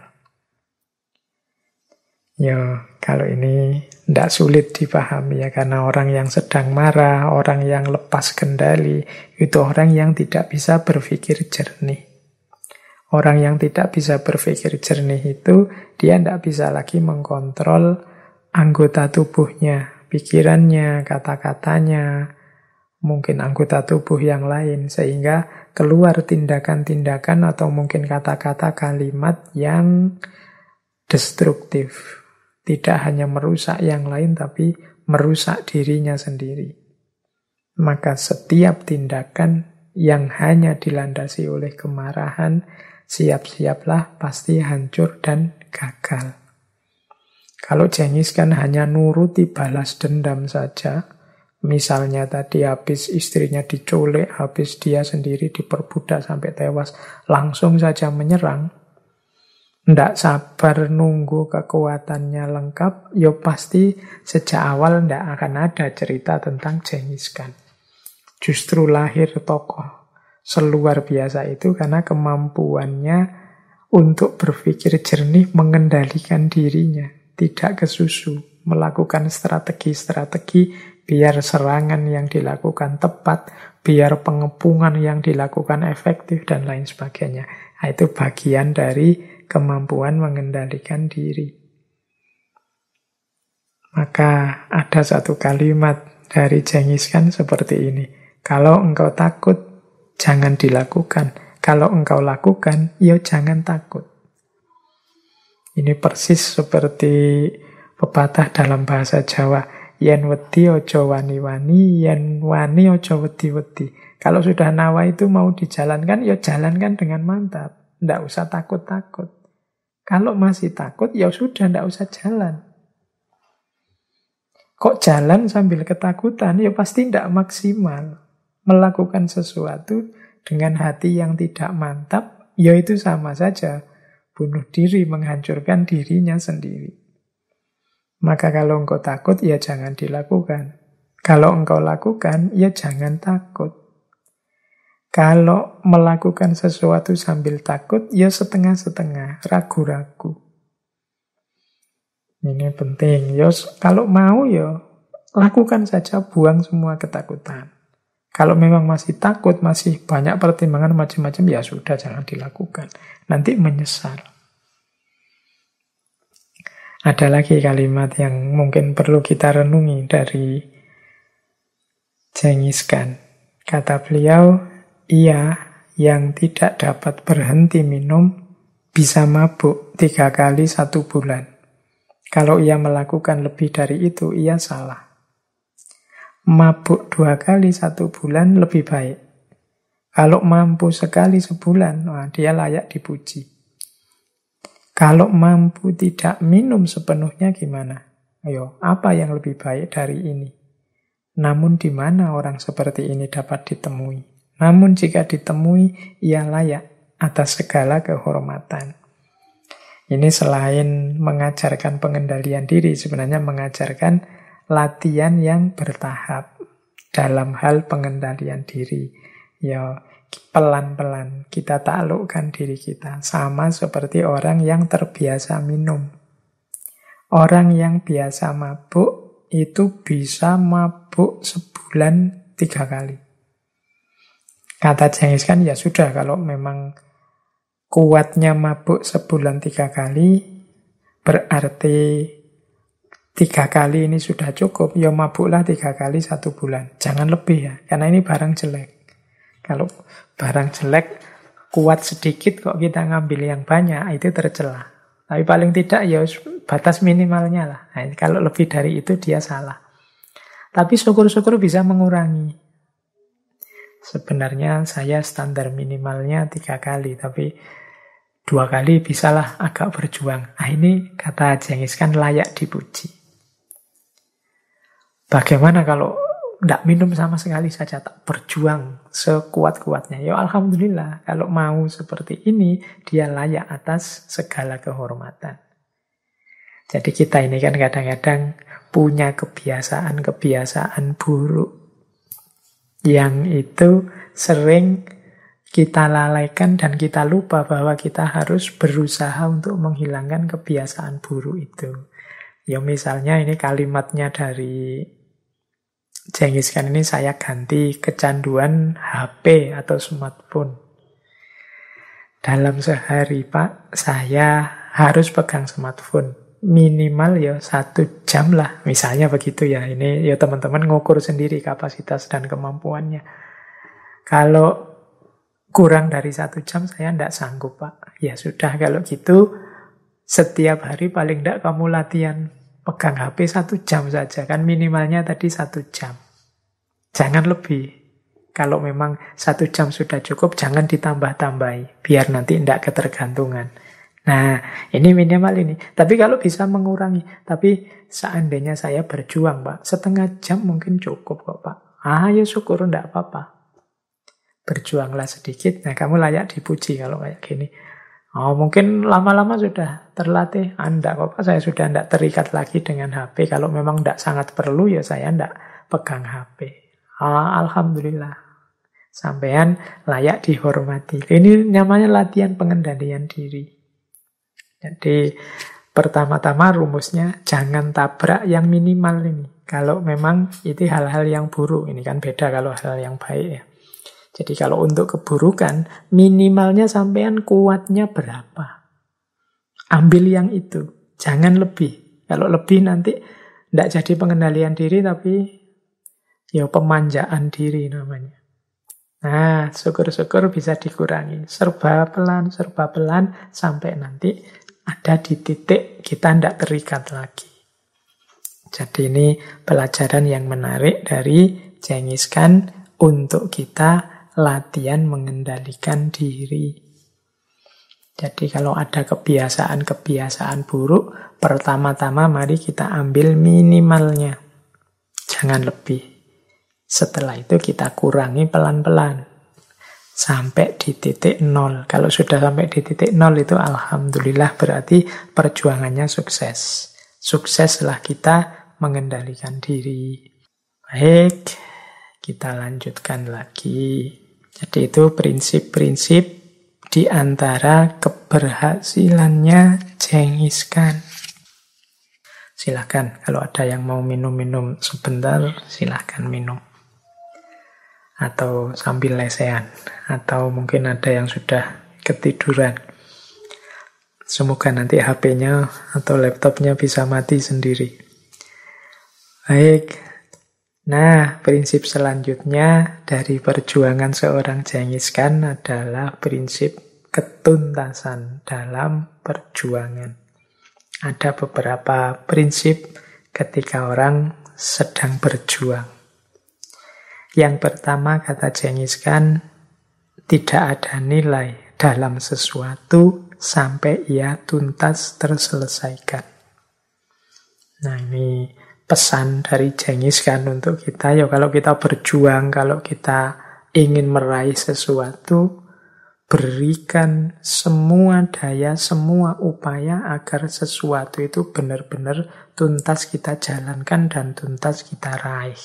Ya, kalau ini tidak sulit dipahami ya, karena orang yang sedang marah, orang yang lepas kendali, itu orang yang tidak bisa berpikir jernih. Orang yang tidak bisa berpikir jernih itu, dia tidak bisa lagi mengkontrol anggota tubuhnya, pikirannya, kata-katanya, mungkin anggota tubuh yang lain, sehingga keluar tindakan-tindakan atau mungkin kata-kata kalimat yang destruktif. Tidak hanya merusak yang lain, tapi merusak dirinya sendiri. Maka setiap tindakan yang hanya dilandasi oleh kemarahan, siap-siaplah pasti hancur dan gagal. Kalau Genghis Khan hanya nuruti balas dendam saja, misalnya tadi habis istrinya diculik, habis dia sendiri diperbudak sampai tewas, langsung saja menyerang, ndak sabar nunggu kekuatannya lengkap, ya pasti sejak awal ndak akan ada cerita tentang Genghis Khan. Justru lahir tokoh seluar biasa itu karena kemampuannya untuk berpikir jernih, mengendalikan dirinya, tidak kesusu, melakukan strategi-strategi biar serangan yang dilakukan tepat, biar pengepungan yang dilakukan efektif, dan lain sebagainya. Nah, itu bagian dari kemampuan mengendalikan diri. Maka ada satu kalimat dari Genghis Khan seperti ini. Kalau engkau takut, jangan dilakukan. Kalau engkau lakukan, ya jangan takut. Ini persis seperti pepatah dalam bahasa Jawa. Yen wedi ojo wani-wani, yen wani ojo wedi-wedi. Kalau sudah nawa itu mau dijalankan, ya jalankan dengan mantap. Tidak usah takut-takut. Kalau masih takut, ya sudah, tidak usah jalan. Kok jalan sambil ketakutan? Ya pasti tidak maksimal. Melakukan sesuatu dengan hati yang tidak mantap, ya itu sama saja. Bunuh diri, menghancurkan dirinya sendiri. Maka kalau engkau takut, ya jangan dilakukan. Kalau engkau lakukan, ya jangan takut. Kalau melakukan sesuatu sambil takut, ya setengah-setengah, ragu-ragu. Ini penting. Ya, kalau mau ya lakukan saja, buang semua ketakutan. Kalau memang masih takut, masih banyak pertimbangan macam-macam, ya sudah, jangan dilakukan. Nanti menyesal. Ada lagi kalimat yang mungkin perlu kita renungi dari Genghis Khan. Kata beliau, ia yang tidak dapat berhenti minum bisa mabuk 3 kali 1 bulan. Kalau ia melakukan lebih dari itu, ia salah. Mabuk 2 kali 1 bulan lebih baik. Kalau mampu sekali sebulan, wah, dia layak dipuji. Kalau mampu tidak minum sepenuhnya gimana? Ayo, apa yang lebih baik dari ini? Namun di mana orang seperti ini dapat ditemui? Namun jika ditemui, ia layak atas segala kehormatan. Ini selain mengajarkan pengendalian diri, sebenarnya mengajarkan latihan yang bertahap dalam hal pengendalian diri. Ya, pelan-pelan kita taklukkan diri kita. Sama seperti orang yang terbiasa minum. Orang yang biasa mabuk itu bisa mabuk sebulan 3 kali. Kata Cengiz Khan, ya sudah, kalau memang kuatnya mabuk sebulan 3 kali, berarti 3 kali ini sudah cukup. Ya mabuklah 3 kali 1 bulan. Jangan lebih ya, karena ini barang jelek. Kalau barang jelek, kuat sedikit kok kita ngambil yang banyak, itu tercela. Tapi paling tidak ya batas minimalnya lah. Nah, kalau lebih dari itu dia salah. Tapi syukur-syukur bisa mengurangi. Sebenarnya saya standar minimalnya 3 kali, tapi 2 kali bisalah agak berjuang. Nah ini kata Cengiz Khan layak dipuji. Bagaimana kalau tidak minum sama sekali saja, tak berjuang sekuat-kuatnya? Ya alhamdulillah, kalau mau seperti ini, dia layak atas segala kehormatan. Jadi kita ini kan kadang-kadang punya kebiasaan-kebiasaan buruk yang itu sering kita lalaikan dan kita lupa bahwa kita harus berusaha untuk menghilangkan kebiasaan buruk itu. Ya misalnya ini kalimatnya dari Cengiz Khan ini saya ganti kecanduan HP atau smartphone. Dalam sehari Pak, saya harus pegang smartphone. Minimal ya 1 jam lah. Misalnya begitu ya. Ini ya teman-teman ngukur sendiri kapasitas dan kemampuannya. Kalau kurang dari 1 jam saya tidak sanggup Pak. Ya sudah kalau gitu setiap hari paling tidak kamu latihan pegang HP 1 jam saja. Kan minimalnya tadi 1 jam. Jangan lebih. Kalau memang 1 jam sudah cukup, jangan ditambah-tambahi. Biar nanti tidak ketergantungan. Nah, ini minimal ini. Tapi kalau bisa mengurangi. Tapi seandainya saya berjuang Pak, 1/2 jam mungkin cukup kok Pak. Ya syukur, tidak apa-apa. Berjuanglah sedikit. Nah, kamu layak dipuji kalau kayak gini. Mungkin lama-lama sudah terlatih. Enggak kok Pak, saya sudah tidak terikat lagi dengan HP. Kalau memang tidak sangat perlu, ya saya tidak pegang HP. Alhamdulillah. Sampean layak dihormati. Ini namanya latihan pengendalian diri. Jadi pertama-tama rumusnya jangan tabrak yang minimal ini. Kalau memang itu hal-hal yang buruk. Ini kan beda kalau hal yang baik ya. Jadi kalau untuk keburukan, minimalnya sampean kuatnya berapa? Ambil yang itu. Jangan lebih. Kalau lebih nanti tidak jadi pengendalian diri, tapi ya pemanjaan diri namanya. Nah, syukur-syukur bisa dikurangi. Serba pelan, sampai nanti ada di titik kita tidak terikat lagi. Jadi ini pelajaran yang menarik dari Cengiz Khan untuk kita latihan mengendalikan diri. Jadi kalau ada kebiasaan-kebiasaan buruk, pertama-tama mari kita ambil minimalnya. Jangan lebih. Setelah itu kita kurangi pelan-pelan. Sampai di titik 0. Kalau sudah sampai di titik 0 itu alhamdulillah berarti perjuangannya sukses. Sukseslah kita mengendalikan diri. Baik, kita lanjutkan lagi. Jadi itu prinsip-prinsip di antara keberhasilannya Cengiz Khan. Silakan, kalau ada yang mau minum-minum sebentar, silakan minum. Atau sambil lesehan. Atau mungkin ada yang sudah ketiduran. Semoga nanti HP-nya atau laptopnya bisa mati sendiri. Baik. Nah, prinsip selanjutnya dari perjuangan seorang Cengiz Khan adalah prinsip ketuntasan dalam perjuangan. Ada beberapa prinsip ketika orang sedang berjuang. Yang pertama kata Cengiz Khan, tidak ada nilai dalam sesuatu sampai ia tuntas terselesaikan. Nah ini pesan dari Genghis Khan untuk kita, ya kalau kita berjuang, kalau kita ingin meraih sesuatu, berikan semua daya, semua upaya agar sesuatu itu benar-benar tuntas kita jalankan dan tuntas kita raih.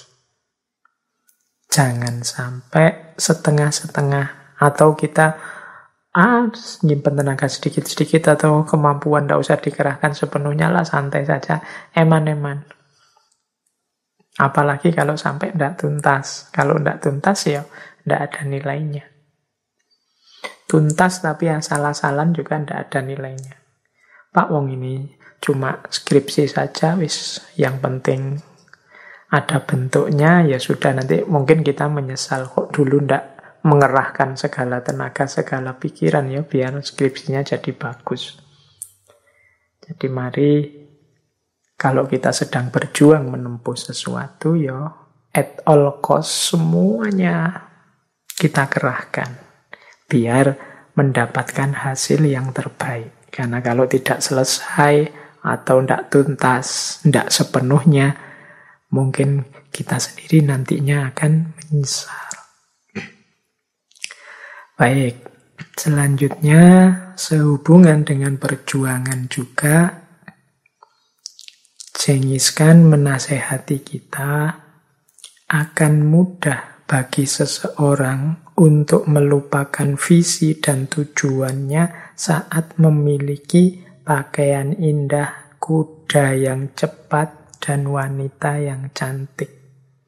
Jangan sampai setengah-setengah atau kita nyimpen tenaga sedikit-sedikit atau kemampuan tidak usah dikerahkan sepenuhnya lah, santai saja, eman-eman. Apalagi kalau sampai tidak tuntas. Kalau tidak tuntas ya tidak ada nilainya. Tuntas tapi asal-asalan juga tidak ada nilainya. Pak wong ini cuma skripsi saja, wis yang penting ada bentuknya, ya sudah, nanti mungkin kita menyesal kok dulu tidak mengerahkan segala tenaga, segala pikiran ya biar skripsinya jadi bagus. Jadi mari kalau kita sedang berjuang menempuh sesuatu, ya at all cost semuanya kita kerahkan biar mendapatkan hasil yang terbaik. Karena kalau tidak selesai atau tidak tuntas, tidak sepenuhnya, mungkin kita sendiri nantinya akan menyesal. Baik, selanjutnya sehubungan dengan perjuangan juga, Genghis Khan menasehati kita akan mudah bagi seseorang untuk melupakan visi dan tujuannya saat memiliki pakaian indah, kuda yang cepat, dan wanita yang cantik.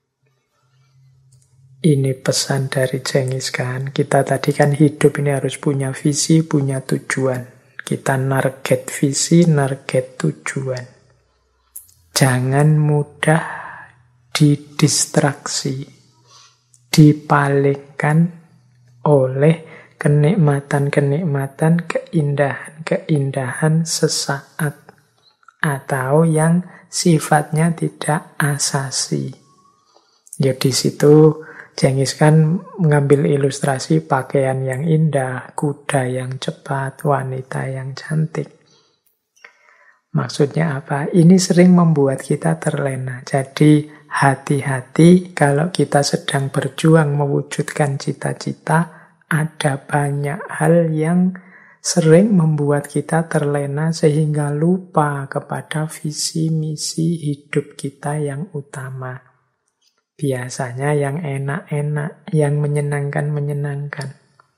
Ini pesan dari Genghis Khan. Kita tadi kan hidup ini harus punya visi, punya tujuan. Kita narget visi, narget tujuan. Jangan mudah didistraksi, dipalingkan oleh kenikmatan-kenikmatan, keindahan-keindahan sesaat atau yang sifatnya tidak asasi. Ya di situ Genghis Khan mengambil ilustrasi pakaian yang indah, kuda yang cepat, wanita yang cantik. Maksudnya apa? Ini sering membuat kita terlena. Jadi hati-hati kalau kita sedang berjuang mewujudkan cita-cita, ada banyak hal yang sering membuat kita terlena sehingga lupa kepada visi misi hidup kita yang utama. Biasanya yang enak-enak, yang menyenangkan-menyenangkan.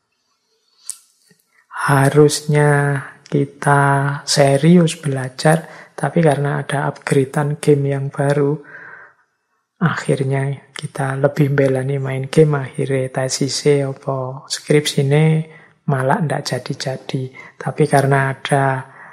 Harusnya kita serius belajar, tapi karena ada upgradean game yang baru, akhirnya kita lebih belani main game, akhirnya tesisnya apa skripsine malah ndak jadi-jadi. Tapi karena ada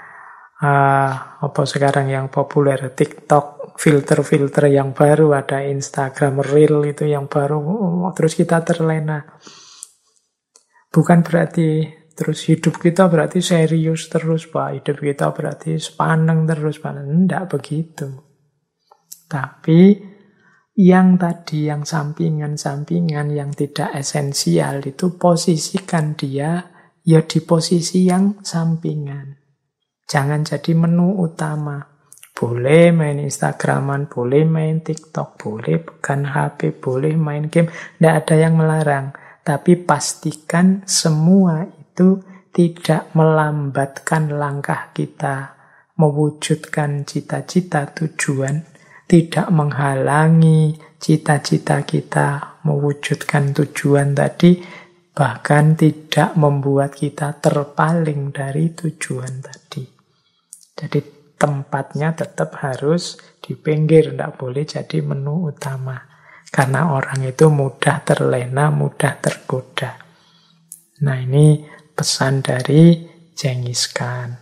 apa sekarang yang populer TikTok, filter-filter yang baru, ada Instagram Reel itu yang baru, terus kita terlena. Bukan berarti terus hidup kita berarti serius terus, Pak. Hidup kita berarti sepaneng terus, Pak. Enggak begitu. Tapi yang tadi, yang sampingan-sampingan, yang tidak esensial itu posisikan dia ya di posisi yang sampingan. Jangan jadi menu utama. Boleh main Instagraman, boleh main TikTok, boleh pegang HP, boleh main game. Tidak ada yang melarang. Tapi pastikan semua itu tidak melambatkan langkah kita mewujudkan cita-cita tujuan, tidak menghalangi cita-cita kita mewujudkan tujuan tadi, bahkan tidak membuat kita terpaling dari tujuan tadi. Jadi tempatnya tetap harus di pinggir, tidak boleh jadi menu utama. Karena orang itu mudah terlena, mudah tergoda. Nah ini pesan dari Genghis Khan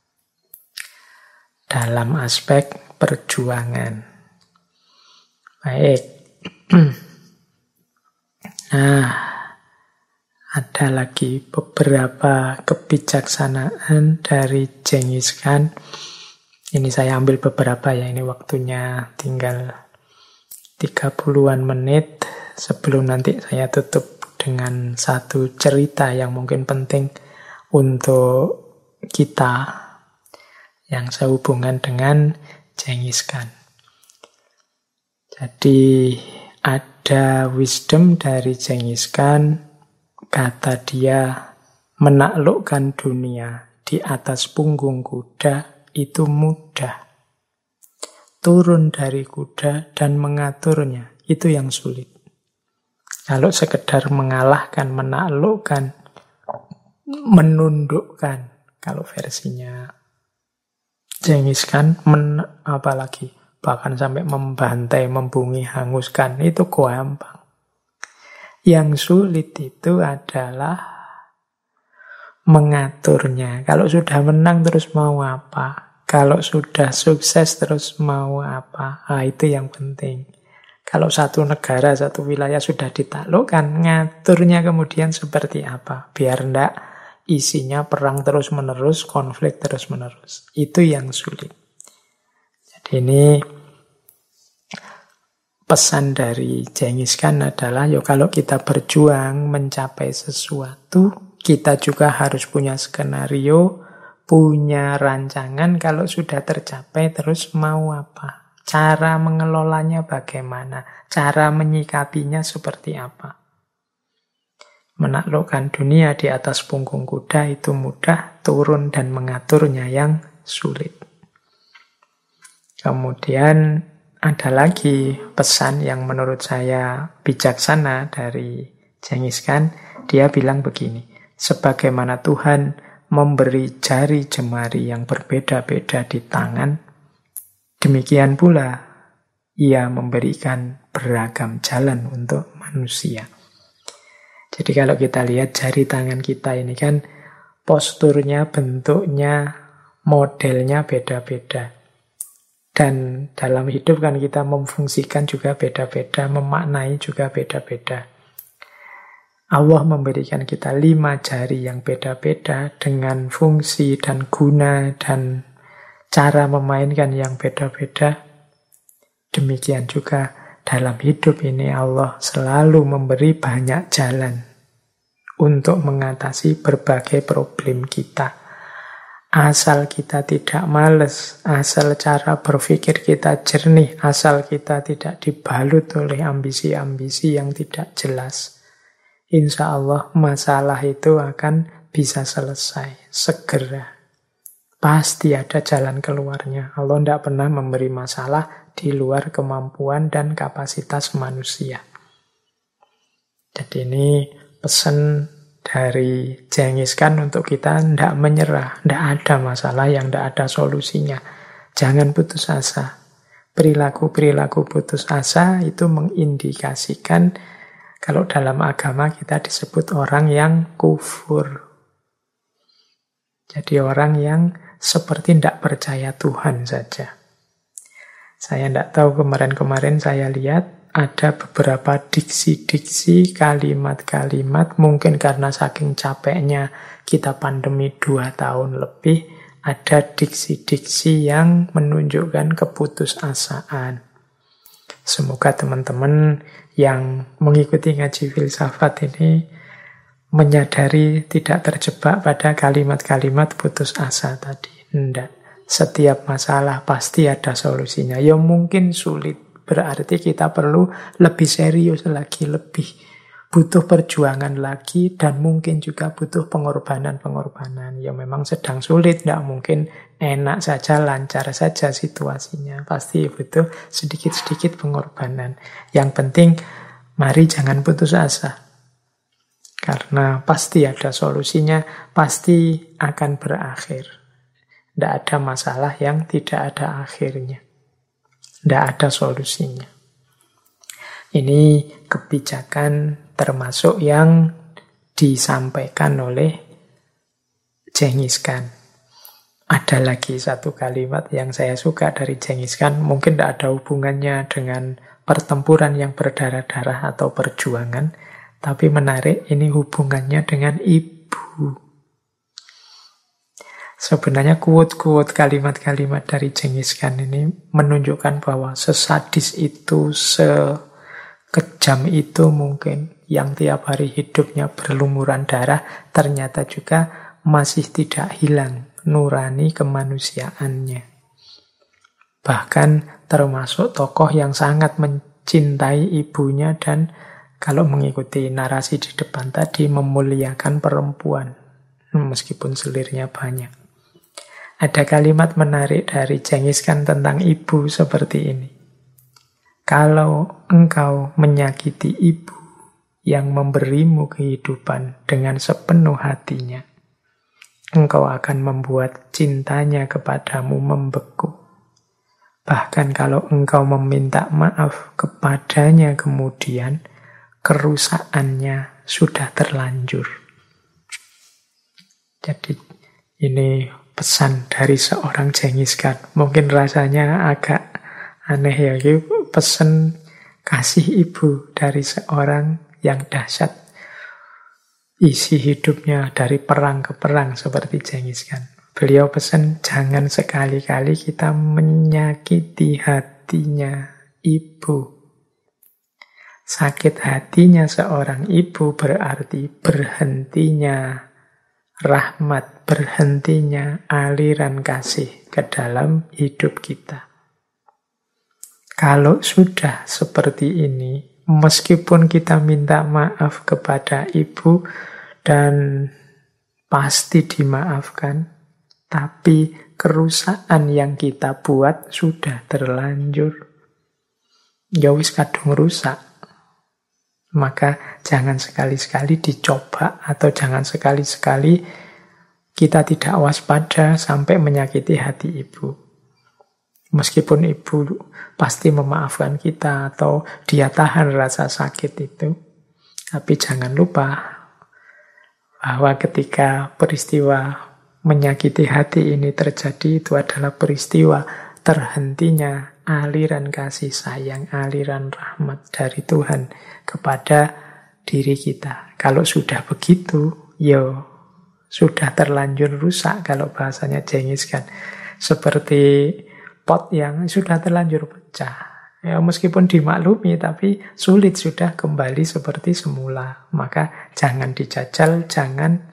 dalam aspek perjuangan. Baik. Nah, ada lagi beberapa kebijaksanaan dari Genghis Khan. Ini saya ambil beberapa ya, ini waktunya tinggal 30-an menit sebelum nanti saya tutup dengan satu cerita yang mungkin penting untuk kita yang sehubungan dengan Genghis Khan. Jadi ada wisdom dari Genghis Khan, kata dia menaklukkan dunia di atas punggung kuda itu mudah. Turun dari kuda dan mengaturnya, itu yang sulit. Kalau sekedar mengalahkan, menaklukkan, menundukkan, kalau versinya Genghis Khan, apalagi bahkan sampai membantai, membumi, hanguskan, itu gampang. Yang sulit itu adalah mengaturnya. Kalau sudah menang terus mau apa? Kalau sudah sukses terus mau apa? Nah, itu yang penting. Kalau satu negara, satu wilayah sudah ditaklukkan, ngaturnya kemudian seperti apa? Biar ndak isinya perang terus-menerus, konflik terus-menerus. Itu yang sulit. Jadi ini pesan dari Genghis Khan adalah, kalau kita berjuang mencapai sesuatu, kita juga harus punya skenario, punya rancangan. Kalau sudah tercapai terus mau apa? Cara mengelolanya bagaimana? Cara menyikapinya seperti apa? Menaklukkan dunia di atas punggung kuda itu mudah, turun dan mengaturnya yang sulit. Kemudian ada lagi pesan yang menurut saya bijaksana dari Genghis Khan. Dia bilang begini, sebagaimana Tuhan memberi jari jemari yang berbeda-beda di tangan, demikian pula Ia memberikan beragam jalan untuk manusia. Jadi kalau kita lihat jari tangan kita ini kan posturnya, bentuknya, modelnya beda-beda. Dan dalam hidup kan kita memfungsikan juga beda-beda, memaknai juga beda-beda. Allah memberikan kita 5 jari yang beda-beda dengan fungsi dan guna dan cara memainkan yang beda-beda. Demikian juga dalam hidup ini Allah selalu memberi banyak jalan untuk mengatasi berbagai problem kita. Asal kita tidak malas, asal cara berpikir kita jernih, asal kita tidak dibalut oleh ambisi-ambisi yang tidak jelas. Insya Allah masalah itu akan bisa selesai segera. Pasti ada jalan keluarnya. Allah tidak pernah memberi masalah di luar kemampuan dan kapasitas manusia. Jadi ini pesan dari Genghis Khan untuk kita tidak menyerah. Tidak ada masalah yang tidak ada solusinya. Jangan putus asa. Perilaku-perilaku putus asa itu mengindikasikan kalau dalam agama kita disebut orang yang kufur. Jadi orang yang seperti tidak percaya Tuhan saja. Saya tidak tahu, kemarin-kemarin saya lihat ada beberapa diksi-diksi, kalimat-kalimat, mungkin karena saking capeknya kita pandemi 2 tahun lebih, ada diksi-diksi yang menunjukkan keputusasaan. Semoga teman-teman yang mengikuti ngaji filsafat ini menyadari tidak terjebak pada kalimat-kalimat putus asa tadi. Tidak. Setiap masalah pasti ada solusinya. Ya mungkin sulit. Berarti kita perlu lebih serius lagi, lebih butuh perjuangan lagi, dan mungkin juga butuh pengorbanan-pengorbanan. Ya memang sedang sulit, tidak mungkin enak saja, lancar saja situasinya. Pasti butuh sedikit-sedikit pengorbanan. Yang penting, mari jangan putus asa. Karena pasti ada solusinya, pasti akan berakhir. Tidak ada masalah yang tidak ada akhirnya. Tidak ada solusinya. Ini kebijakan termasuk yang disampaikan oleh Genghis Khan. Ada lagi satu kalimat yang saya suka dari Genghis Khan. Mungkin tidak ada hubungannya dengan pertempuran yang berdarah-darah atau perjuangan. Tapi menarik, ini hubungannya dengan ibu. Sebenarnya quote-quote kalimat-kalimat dari Genghis Khan ini menunjukkan bahwa sesadis itu, sekejam itu mungkin, yang tiap hari hidupnya berlumuran darah, ternyata juga masih tidak hilang nurani kemanusiaannya. Bahkan termasuk tokoh yang sangat mencintai ibunya dan kalau mengikuti narasi di depan tadi, memuliakan perempuan. Meskipun selirnya banyak. Ada kalimat menarik dari Genghis Khan tentang ibu seperti ini. Kalau engkau menyakiti ibu yang memberimu kehidupan dengan sepenuh hatinya, engkau akan membuat cintanya kepadamu membeku. Bahkan kalau engkau meminta maaf kepadanya kemudian, kerusakannya sudah terlanjur. Jadi ini pesan dari seorang Genghis Khan. Mungkin rasanya agak aneh ya, pesan kasih ibu dari seorang yang dahsyat. Isi hidupnya dari perang ke perang seperti Genghis Khan. Beliau pesan jangan sekali-kali kita menyakiti hatinya ibu. Sakit hatinya seorang ibu berarti berhentinya rahmat, berhentinya aliran kasih ke dalam hidup kita. Kalau sudah seperti ini, meskipun kita minta maaf kepada ibu dan pasti dimaafkan, tapi kerusakan yang kita buat sudah terlanjur. Ya wis kadung rusak. Maka jangan sekali-sekali dicoba atau jangan sekali-sekali kita tidak waspada sampai menyakiti hati ibu. Meskipun ibu pasti memaafkan kita atau dia tahan rasa sakit itu, tapi jangan lupa bahwa ketika peristiwa menyakiti hati ini terjadi, itu adalah peristiwa terhentinya aliran kasih sayang, aliran rahmat dari Tuhan kepada diri kita. Kalau sudah begitu, sudah terlanjur rusak kalau bahasanya Genghis Khan. Seperti pot yang sudah terlanjur pecah. Ya, meskipun dimaklumi, tapi sulit sudah kembali seperti semula. Maka jangan dijajal, jangan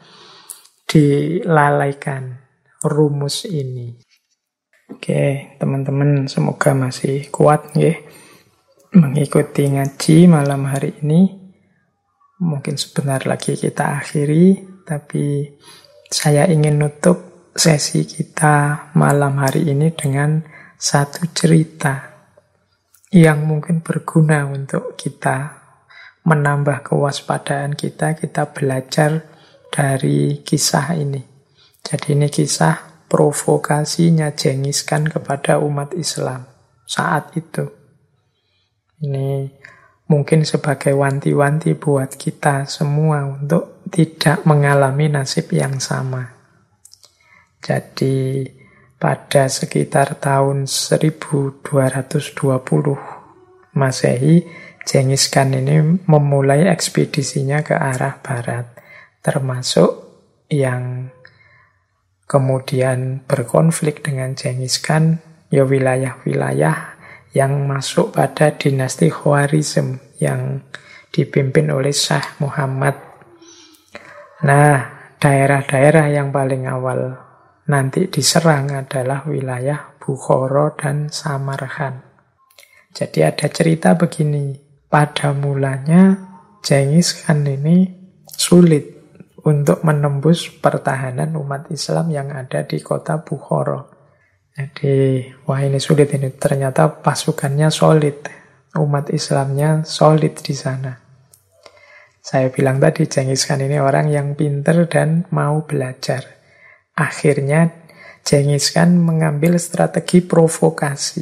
dilalaikan rumus ini. Oke, teman-teman, semoga masih kuat ya mengikuti ngaji malam hari ini. Mungkin sebentar lagi kita akhiri, tapi saya ingin nutup sesi kita malam hari ini dengan satu cerita yang mungkin berguna untuk kita menambah kewaspadaan kita belajar dari kisah ini. Jadi ini kisah provokasinya Genghis Khan kepada umat Islam saat itu. Ini mungkin sebagai wanti-wanti buat kita semua untuk tidak mengalami nasib yang sama. Jadi pada sekitar tahun 1220 Masehi, Genghis Khan ini memulai ekspedisinya ke arah barat, termasuk yang kemudian berkonflik dengan Genghis Khan, ya wilayah-wilayah yang masuk pada dinasti Khwarizm yang dipimpin oleh Shah Muhammad. Nah, daerah-daerah yang paling awal nanti diserang adalah wilayah Bukhara dan Samarkand. Jadi ada cerita begini, pada mulanya Genghis Khan ini sulit untuk menembus pertahanan umat Islam yang ada di kota Bukhara. Jadi, wah ini sulit ini. Ternyata pasukannya solid. Umat Islamnya solid di sana. Saya bilang tadi, Genghis Khan ini orang yang pinter dan mau belajar. Akhirnya, Genghis Khan mengambil strategi provokasi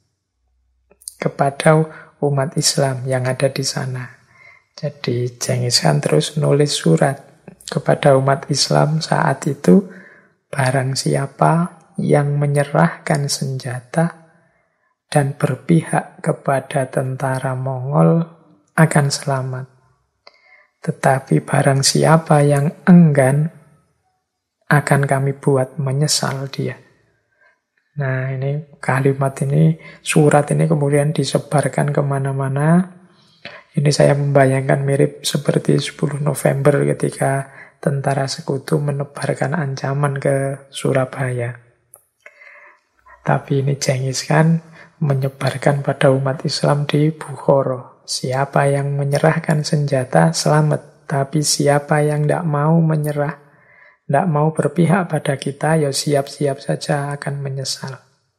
kepada umat Islam yang ada di sana. Jadi, Genghis Khan terus nulis surat kepada umat Islam saat itu, barang siapa yang menyerahkan senjata dan berpihak kepada tentara Mongol akan selamat. Tetapi barang siapa yang enggan, akan kami buat menyesal dia. Nah, ini kalimat ini, surat ini kemudian disebarkan kemana-mana. Ini saya membayangkan mirip seperti 10 November ketika tentara sekutu menebarkan ancaman ke Surabaya. Tapi ini Genghis Khan menyebarkan pada umat Islam di Bukhara. Siapa yang menyerahkan senjata, selamat. Tapi siapa yang tidak mau menyerah, tidak mau berpihak pada kita, ya siap-siap saja akan menyesal.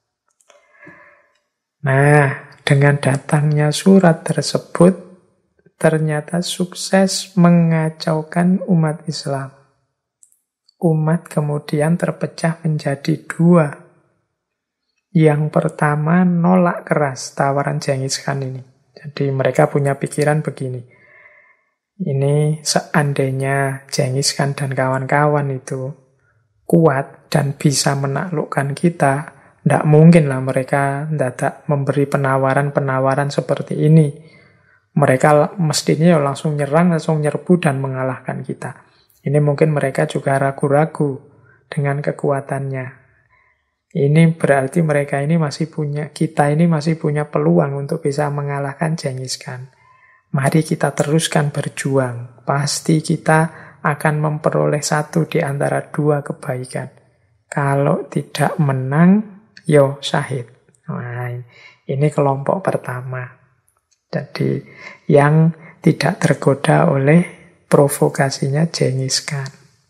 Nah, dengan datangnya surat tersebut, ternyata sukses mengacaukan umat Islam. Umat kemudian terpecah menjadi dua. Yang pertama nolak keras tawaran Genghis Khan ini. Jadi mereka punya pikiran begini. Ini seandainya Genghis Khan dan kawan-kawan itu kuat dan bisa menaklukkan kita, tidak mungkin lah mereka tidak memberi penawaran-penawaran seperti ini. Mereka mestinya langsung nyerang, langsung nyerbu dan mengalahkan kita. Ini mungkin mereka juga ragu-ragu dengan kekuatannya. Ini berarti mereka ini kita ini masih punya peluang untuk bisa mengalahkan Genghis Khan. Mari kita teruskan berjuang. Pasti kita akan memperoleh satu di antara dua kebaikan. Kalau tidak menang, yo syahid. Nah, ini kelompok pertama. Jadi yang tidak tergoda oleh provokasinya Genghis Khan.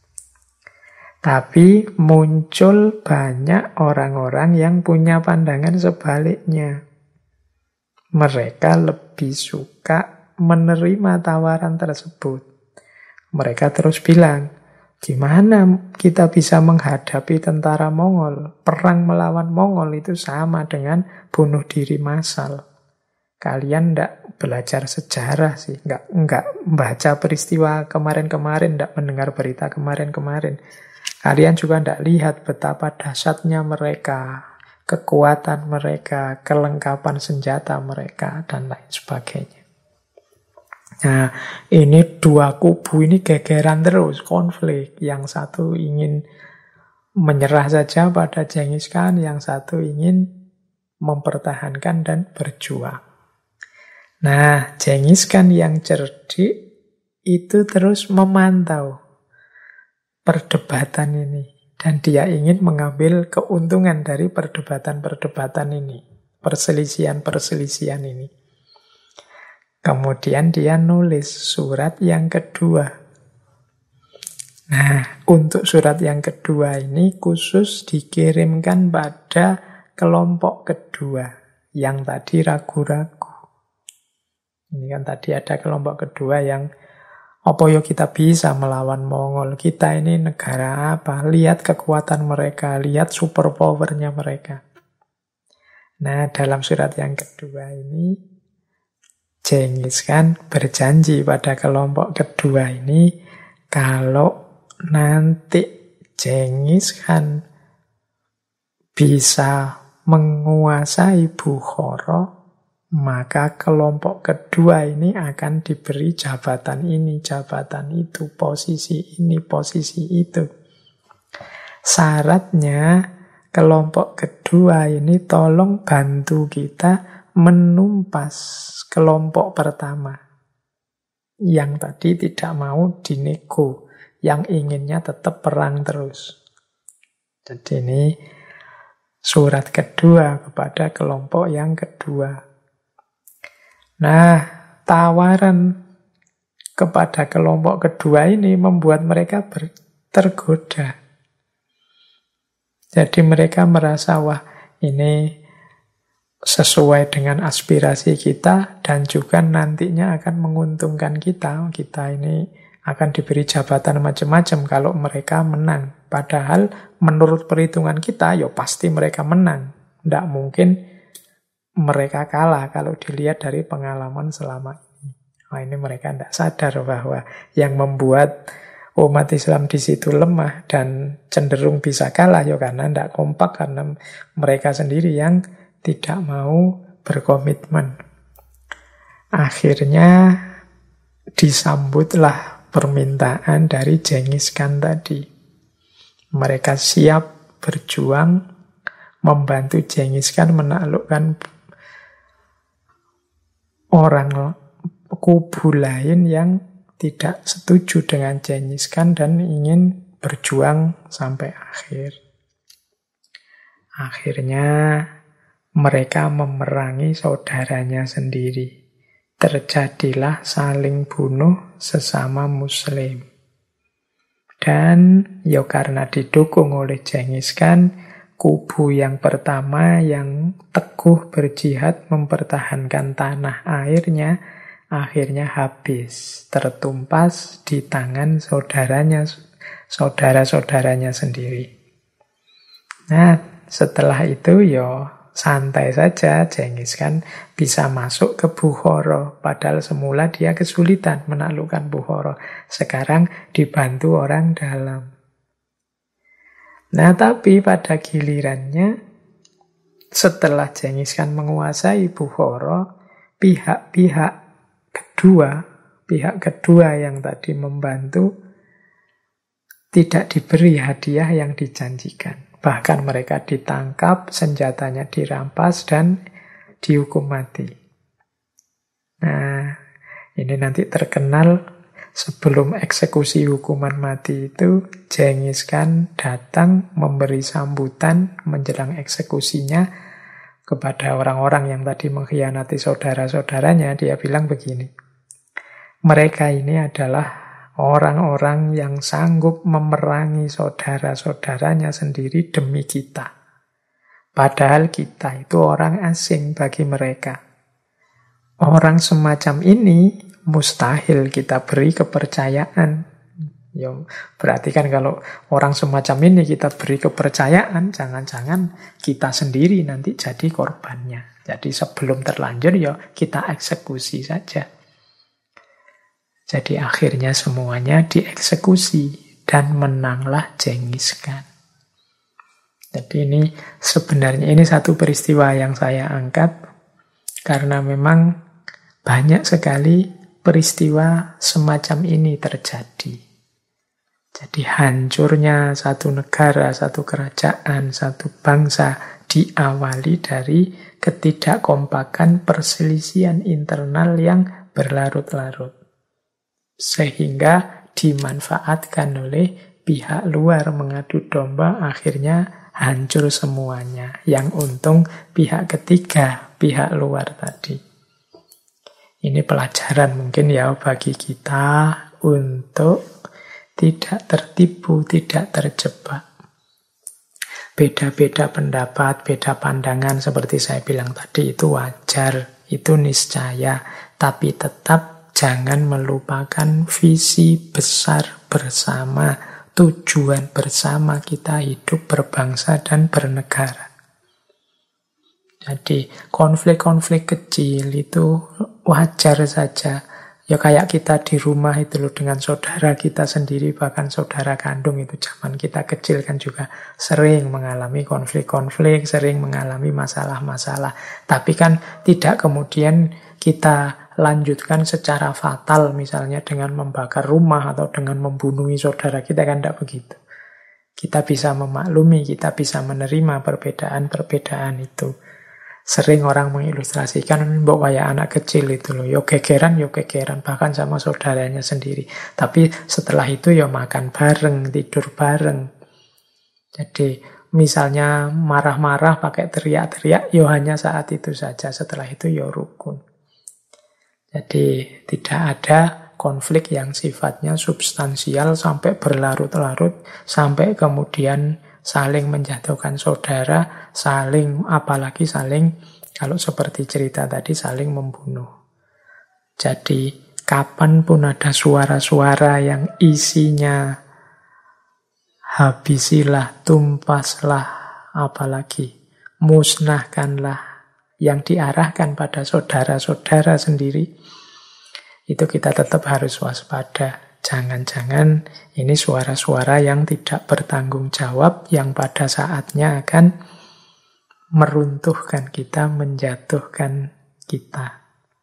Tapi muncul banyak orang-orang yang punya pandangan sebaliknya. Mereka lebih suka menerima tawaran tersebut. Mereka terus bilang, gimana kita bisa menghadapi tentara Mongol? Perang melawan Mongol itu sama dengan bunuh diri massal. Kalian tidak belajar sejarah sih, nggak baca peristiwa kemarin-kemarin, tidak mendengar berita kemarin-kemarin. Kalian juga tidak lihat betapa dahsyatnya mereka, kekuatan mereka, kelengkapan senjata mereka, dan lain sebagainya. Nah, ini dua kubu ini gegeran terus, konflik. Yang satu ingin menyerah saja pada Genghis Khan, yang satu ingin mempertahankan dan berjuang. Nah, Genghis Khan yang cerdik itu terus memantau perdebatan ini. Dan dia ingin mengambil keuntungan dari perdebatan-perdebatan ini. Perselisihan-perselisihan ini. Kemudian dia nulis surat yang kedua. Nah, untuk surat yang kedua ini khusus dikirimkan pada kelompok kedua. Yang tadi ragu-ragu. Ini kan tadi ada kelompok kedua yang apa ya kita bisa melawan Mongol? Kita ini negara apa? Lihat kekuatan mereka, lihat superpowernya mereka. Nah, dalam surat yang kedua ini, Genghis Khan berjanji pada kelompok kedua ini, kalau nanti Genghis Khan bisa menguasai Bukhara, maka kelompok kedua ini akan diberi jabatan ini, jabatan itu, posisi ini, posisi itu. Syaratnya kelompok kedua ini tolong bantu kita menumpas kelompok pertama. Yang tadi tidak mau dinego, yang inginnya tetap perang terus. Jadi ini surat kedua kepada kelompok yang kedua. Nah, tawaran kepada kelompok kedua ini membuat mereka tergoda. Jadi mereka merasa, wah ini sesuai dengan aspirasi kita dan juga nantinya akan menguntungkan kita. Kita ini akan diberi jabatan macam-macam kalau mereka menang. Padahal menurut perhitungan kita, ya pasti mereka menang. Tidak mungkin mereka kalah kalau dilihat dari pengalaman selama ini. Nah, ini mereka tidak sadar bahwa yang membuat umat Islam di situ lemah dan cenderung bisa kalah ya karena tidak kompak, karena mereka sendiri yang tidak mau berkomitmen. Akhirnya disambutlah permintaan dari Genghis Khan tadi. Mereka siap berjuang membantu Genghis Khan menaklukkan orang kubu lain yang tidak setuju dengan Genghis Khan dan ingin berjuang sampai akhir. Akhirnya mereka memerangi saudaranya sendiri. Terjadilah saling bunuh sesama muslim. Dan ya karena didukung oleh Genghis Khan, kubu yang pertama yang teguh berjihad mempertahankan tanah airnya, akhirnya habis, tertumpas di tangan saudara-saudaranya sendiri. Nah, setelah itu ya santai saja, Genghis Khan bisa masuk ke Bukhara. Padahal semula dia kesulitan menaklukkan Bukhara. Sekarang dibantu orang dalam. Nah, tapi pada gilirannya, setelah Genghis Khan menguasai Bukhara, pihak kedua yang tadi membantu tidak diberi hadiah yang dijanjikan. Bahkan mereka ditangkap, senjatanya dirampas, dan dihukum mati. Nah, ini nanti terkenal sebelum eksekusi hukuman mati itu, Genghis Khan datang memberi sambutan menjelang eksekusinya kepada orang-orang yang tadi mengkhianati saudara-saudaranya. Dia bilang begini, mereka ini adalah orang-orang yang sanggup memerangi saudara-saudaranya sendiri demi kita. Padahal kita itu orang asing bagi mereka. Orang semacam ini mustahil kita beri kepercayaan. Ya, berarti kan kalau orang semacam ini kita beri kepercayaan, jangan-jangan kita sendiri nanti jadi korbannya. Jadi sebelum terlanjur ya kita eksekusi saja. Jadi akhirnya semuanya dieksekusi dan menanglah Genghis Khan. Jadi ini sebenarnya ini satu peristiwa yang saya angkat karena memang banyak sekali peristiwa semacam ini terjadi. Jadi hancurnya satu negara, satu kerajaan, satu bangsa diawali dari ketidakkompakan perselisihan internal yang berlarut-larut. Sehingga dimanfaatkan oleh pihak luar mengadu domba, akhirnya hancur semuanya. Yang untung pihak ketiga, pihak luar tadi. Ini pelajaran mungkin ya bagi kita untuk tidak tertipu, tidak terjebak. Beda-beda pendapat, beda pandangan seperti saya bilang tadi itu wajar, itu niscaya, tapi tetap jangan melupakan visi besar bersama, tujuan bersama kita hidup berbangsa dan bernegara. Jadi konflik-konflik kecil itu wajar saja. Ya kayak kita di rumah itu loh dengan saudara kita sendiri, bahkan saudara kandung itu zaman kita kecil kan juga sering mengalami konflik-konflik, sering mengalami masalah-masalah. Tapi kan tidak kemudian kita lanjutkan secara fatal misalnya dengan membakar rumah atau dengan membunuh saudara kita, kan tidak begitu. Kita bisa memaklumi, kita bisa menerima perbedaan-perbedaan itu. Sering orang mengilustrasikan mbok kayak anak kecil itu loh, yo gegeran, bahkan sama saudaranya sendiri. Tapi setelah itu yo makan bareng, tidur bareng. Jadi misalnya marah-marah pakai teriak-teriak, yo hanya saat itu saja. Setelah itu yo rukun. Jadi tidak ada konflik yang sifatnya substansial sampai berlarut-larut, sampai kemudian saling menjatuhkan saudara, apalagi saling, kalau seperti cerita tadi, saling membunuh. Jadi kapanpun ada suara-suara yang isinya habisilah, tumpaslah, apalagi musnahkanlah, yang diarahkan pada saudara-saudara sendiri, itu kita tetap harus waspada. Jangan-jangan ini suara-suara yang tidak bertanggung jawab, yang pada saatnya akan meruntuhkan kita, menjatuhkan kita.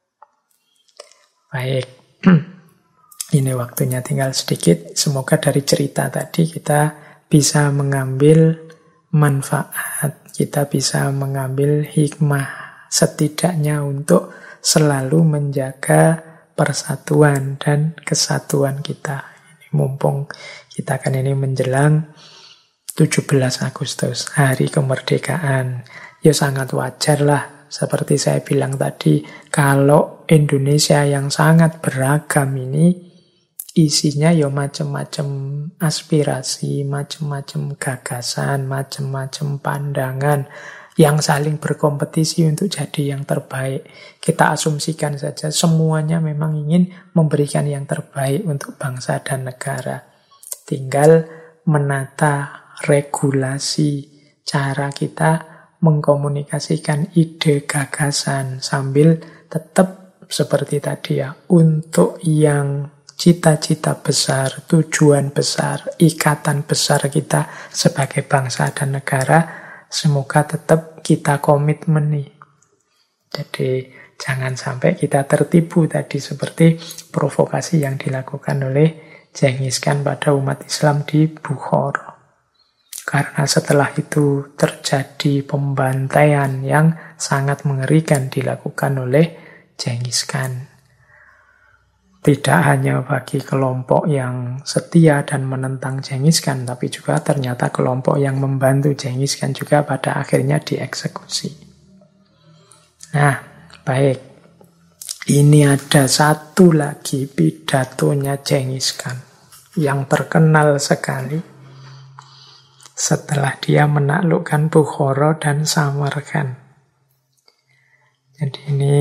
Baik, ini waktunya tinggal sedikit. Semoga dari cerita tadi kita bisa mengambil manfaat, kita bisa mengambil hikmah, setidaknya untuk selalu menjaga persatuan dan kesatuan kita. Mumpung kita kan ini menjelang 17 Agustus, hari kemerdekaan. Ya sangat wajar lah. Seperti saya bilang tadi, kalau Indonesia yang sangat beragam ini, isinya ya macam-macam aspirasi, macam-macam gagasan, macam-macam pandangan yang saling berkompetisi untuk jadi yang terbaik. Kita asumsikan saja semuanya memang ingin memberikan yang terbaik untuk bangsa dan negara. Tinggal menata regulasi cara kita mengkomunikasikan ide gagasan sambil tetap seperti tadi ya, untuk yang cita-cita besar, tujuan besar, ikatan besar kita sebagai bangsa dan negara, semoga tetap kita komitmen nih. Jadi jangan sampai kita tertipu tadi seperti provokasi yang dilakukan oleh Genghis Khan pada umat Islam di Bukhara. Karena setelah itu terjadi pembantaian yang sangat mengerikan dilakukan oleh Genghis Khan. Tidak hanya bagi kelompok yang setia dan menentang Genghis Khan, tapi juga ternyata kelompok yang membantu Genghis Khan juga pada akhirnya dieksekusi. Nah, baik. Ini ada satu lagi pidatonya Genghis Khan yang terkenal sekali setelah dia menaklukkan Bukhara dan Samarkand. Jadi ini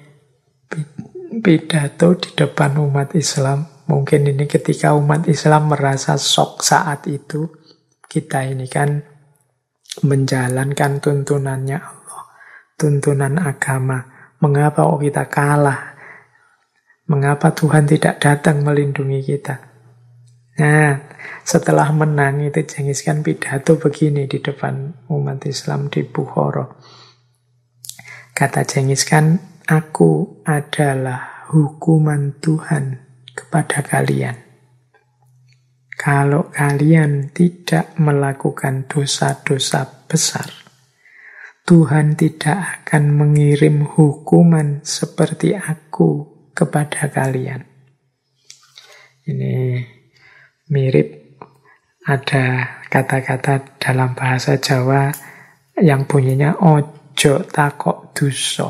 pidato di depan umat Islam. Mungkin ini ketika umat Islam merasa shock saat itu. Kita ini kan menjalankan tuntunannya Allah, tuntunan agama. Mengapa kita kalah? Mengapa Tuhan tidak datang melindungi kita? Nah, setelah menang itu Genghis Khan pidato begini di depan umat Islam di Bukhara. Kata Genghis Khan, aku adalah hukuman Tuhan kepada kalian. Kalau kalian tidak melakukan dosa-dosa besar, Tuhan tidak akan mengirim hukuman seperti aku kepada kalian. Ini mirip, ada kata-kata dalam bahasa Jawa yang bunyinya ojo takok dosa.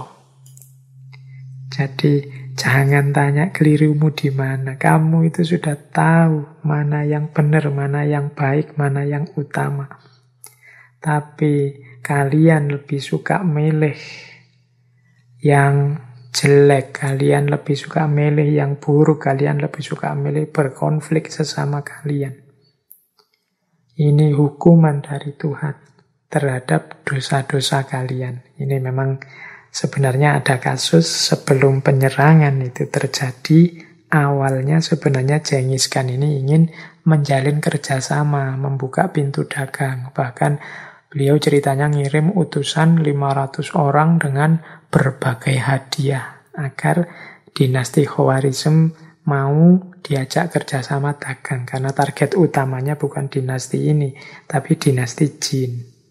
Jadi jangan tanya kelirumu di mana. Kamu itu sudah tahu mana yang benar, mana yang baik, mana yang utama. Tapi kalian lebih suka milih yang jelek, kalian lebih suka milih yang buruk, kalian lebih suka milih berkonflik sesama kalian. Ini hukuman dari Tuhan terhadap dosa-dosa kalian. Ini memang sebenarnya ada kasus sebelum penyerangan itu terjadi. Awalnya sebenarnya Genghis Khan ini ingin menjalin kerjasama, membuka pintu dagang. Bahkan beliau ceritanya ngirim utusan 500 orang dengan berbagai hadiah agar dinasti Khawarizm mau diajak kerjasama dagang. Karena target utamanya bukan dinasti ini, tapi dinasti Jin.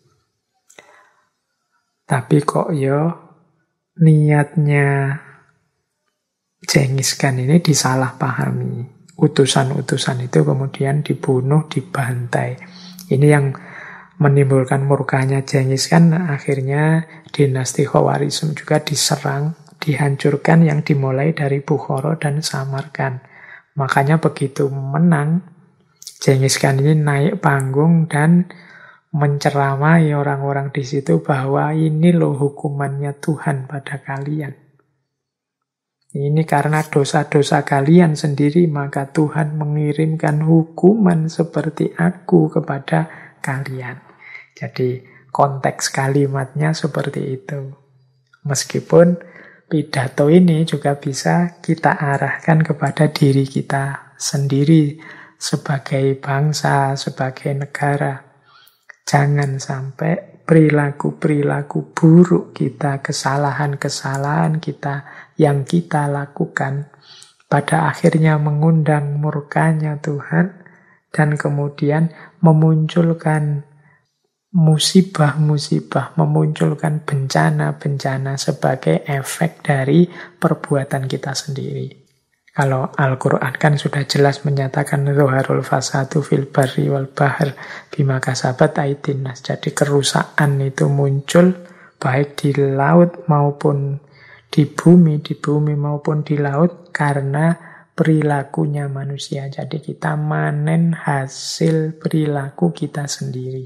Tapi kok niatnya Genghis Khan ini disalahpahami. Utusan-utusan itu kemudian dibunuh, dibantai. Ini yang menimbulkan murkanya Genghis Khan. Akhirnya dinasti Khawarizm juga diserang, dihancurkan yang dimulai dari Bukhara dan Samarkand. Makanya begitu menang, Genghis Khan ini naik panggung dan menceramai orang-orang di situ bahwa ini loh hukumannya Tuhan pada kalian. Ini karena dosa-dosa kalian sendiri, maka Tuhan mengirimkan hukuman seperti aku kepada kalian. Jadi konteks kalimatnya seperti itu. Meskipun pidato ini juga bisa kita arahkan kepada diri kita sendiri sebagai bangsa, sebagai negara. Jangan sampai perilaku-perilaku buruk kita, kesalahan-kesalahan kita yang kita lakukan pada akhirnya mengundang murkanya Tuhan dan kemudian memunculkan musibah-musibah, memunculkan bencana-bencana sebagai efek dari perbuatan kita sendiri. Kalau Al-Quran kan sudah jelas menyatakan Zuharul fasadu fil barri wal bahr bima kasabat aydin nas. Jadi kerusakan itu muncul, baik di laut maupun di bumi maupun di laut, karena perilakunya manusia. Jadi kita manen hasil perilaku kita sendiri.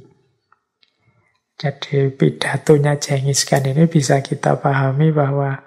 Jadi pidatonya Djengis Khan ini bisa kita pahami bahwa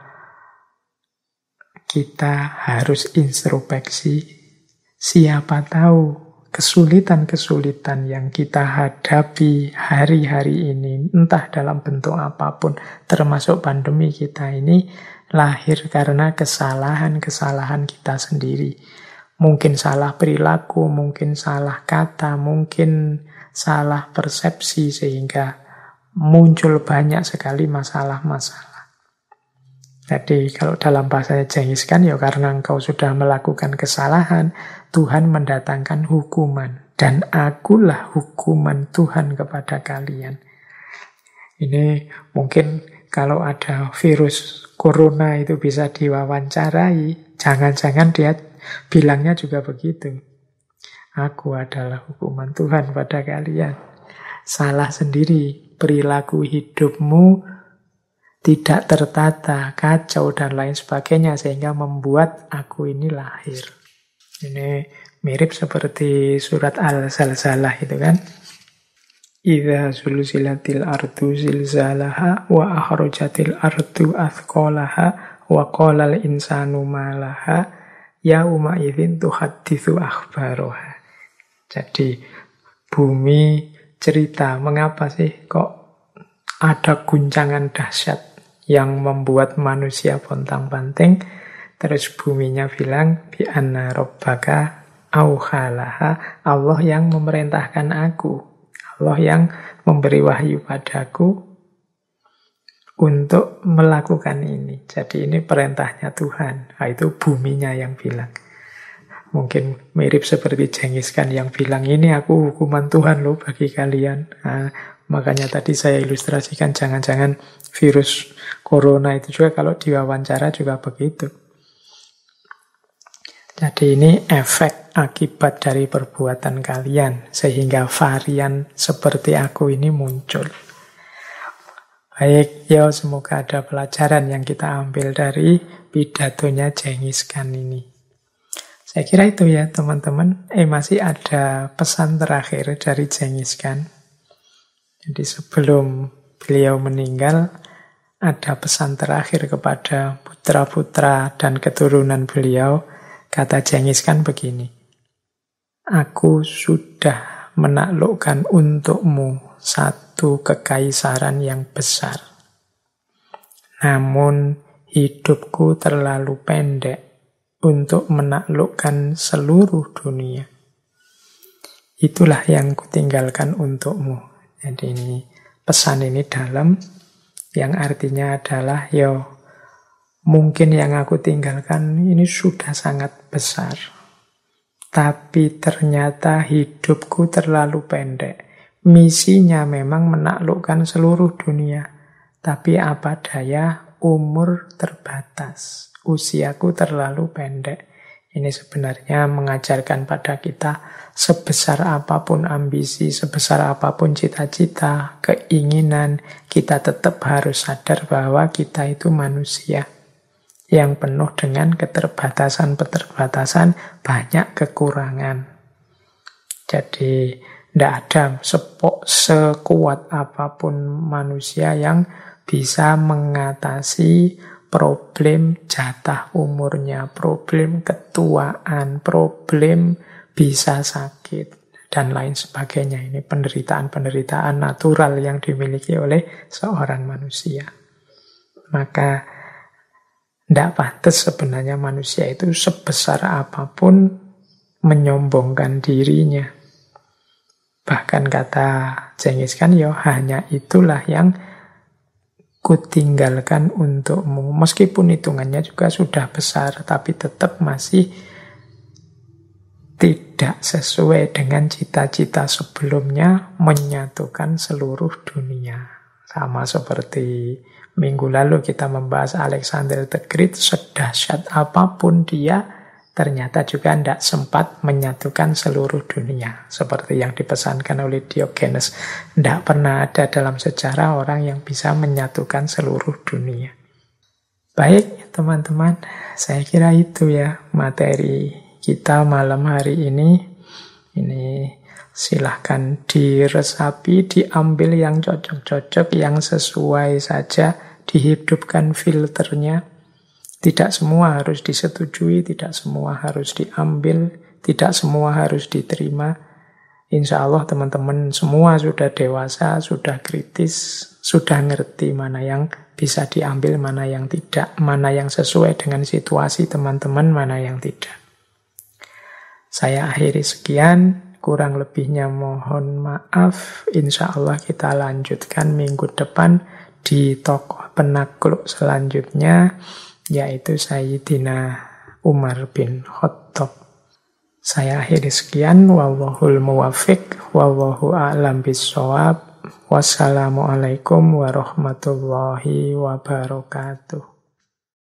kita harus introspeksi. Siapa tahu kesulitan-kesulitan yang kita hadapi hari-hari ini, entah dalam bentuk apapun, termasuk pandemi kita ini, lahir karena kesalahan-kesalahan kita sendiri. Mungkin salah perilaku, mungkin salah kata, mungkin salah persepsi, sehingga muncul banyak sekali masalah-masalah. Jadi kalau dalam bahasanya Djengis Khan, ya karena engkau sudah melakukan kesalahan, Tuhan mendatangkan hukuman. Dan akulah hukuman Tuhan kepada kalian. Ini mungkin kalau ada virus corona itu bisa diwawancarai, jangan-jangan dia bilangnya juga begitu. Aku adalah hukuman Tuhan pada kalian. Salah sendiri, perilaku hidupmu tidak tertata, kacau, dan lain sebagainya, sehingga membuat aku ini lahir. Ini mirip seperti surat Al-Zalzalah itu kan. Idza zulzilatil ardu zilzalaha wa akhrajatil ardu athqalaha wa qalal insanu ma laha yauma idzin tuhadditsu akhbaraha. Jadi bumi cerita, mengapa sih kok ada guncangan dahsyat yang membuat manusia pontang-panting. Terus buminya bilang, bi anna rabbaka auhalaha, Allah yang memerintahkan aku, Allah yang memberi wahyu padaku untuk melakukan ini. Jadi ini perintahnya Tuhan. Nah, itu buminya yang bilang. Mungkin mirip seperti Djengis Khan yang bilang, ini aku hukuman Tuhan loh bagi kalian. Nah, makanya tadi saya ilustrasikan, jangan-jangan virus corona itu juga kalau diwawancara juga begitu. Jadi ini efek akibat dari perbuatan kalian, sehingga varian seperti aku ini muncul. Baik, ya semoga ada pelajaran yang kita ambil dari pidatonya Djengis Khan ini. Saya kira itu ya teman-teman. Masih ada pesan terakhir dari Djengis Khan. Jadi sebelum beliau meninggal, ada pesan terakhir kepada putra-putra dan keturunan beliau. Kata Djengis Khan begini, aku sudah menaklukkan untukmu satu kekaisaran yang besar. Namun hidupku terlalu pendek untuk menaklukkan seluruh dunia. Itulah yang kutinggalkan untukmu. Jadi ini pesan ini dalam, yang artinya adalah mungkin yang aku tinggalkan ini sudah sangat besar, tapi ternyata hidupku terlalu pendek. Misinya memang menaklukkan seluruh dunia, tapi apa daya, umur terbatas, usiaku terlalu pendek. Ini sebenarnya mengajarkan pada kita, sebesar apapun ambisi, sebesar apapun cita-cita, keinginan, kita tetap harus sadar bahwa kita itu manusia yang penuh dengan keterbatasan-keterbatasan, banyak kekurangan. Jadi tidak ada sekuat apapun manusia yang bisa mengatasi problem jatah umurnya, problem ketuaan, problem bisa sakit, dan lain sebagainya. Ini penderitaan-penderitaan natural yang dimiliki oleh seorang manusia. Maka tidak pantas sebenarnya manusia itu sebesar apapun menyombongkan dirinya. Bahkan kata Djengis Khan, hanya itulah yang kutinggalkan untukmu. Meskipun hitungannya juga sudah besar, tapi tetap masih tidak sesuai dengan cita-cita sebelumnya, menyatukan seluruh dunia. Sama seperti minggu lalu kita membahas Alexander the Great, sedahsyat apapun dia, ternyata juga tidak sempat menyatukan seluruh dunia. Seperti yang dipesankan oleh Diogenes. Tidak pernah ada dalam sejarah orang yang bisa menyatukan seluruh dunia. Baik, teman-teman. Saya kira itu ya materi kita malam hari ini. Ini silahkan diresapi, diambil yang cocok-cocok, yang sesuai saja, dihidupkan filternya. Tidak semua harus disetujui, tidak semua harus diambil, tidak semua harus diterima. Insya Allah teman-teman semua sudah dewasa, sudah kritis, sudah ngerti mana yang bisa diambil, mana yang tidak, mana yang sesuai dengan situasi teman-teman, mana yang tidak. Saya akhiri sekian, kurang lebihnya mohon maaf. Insya Allah kita lanjutkan minggu depan di tokoh penakluk selanjutnya, yaitu Sayyidina Umar bin Khattab. Saya akhiri sekian. Wallahul muwaffiq, wallahu a'lam bissawab. Wassalamualaikum warahmatullahi wabarakatuh.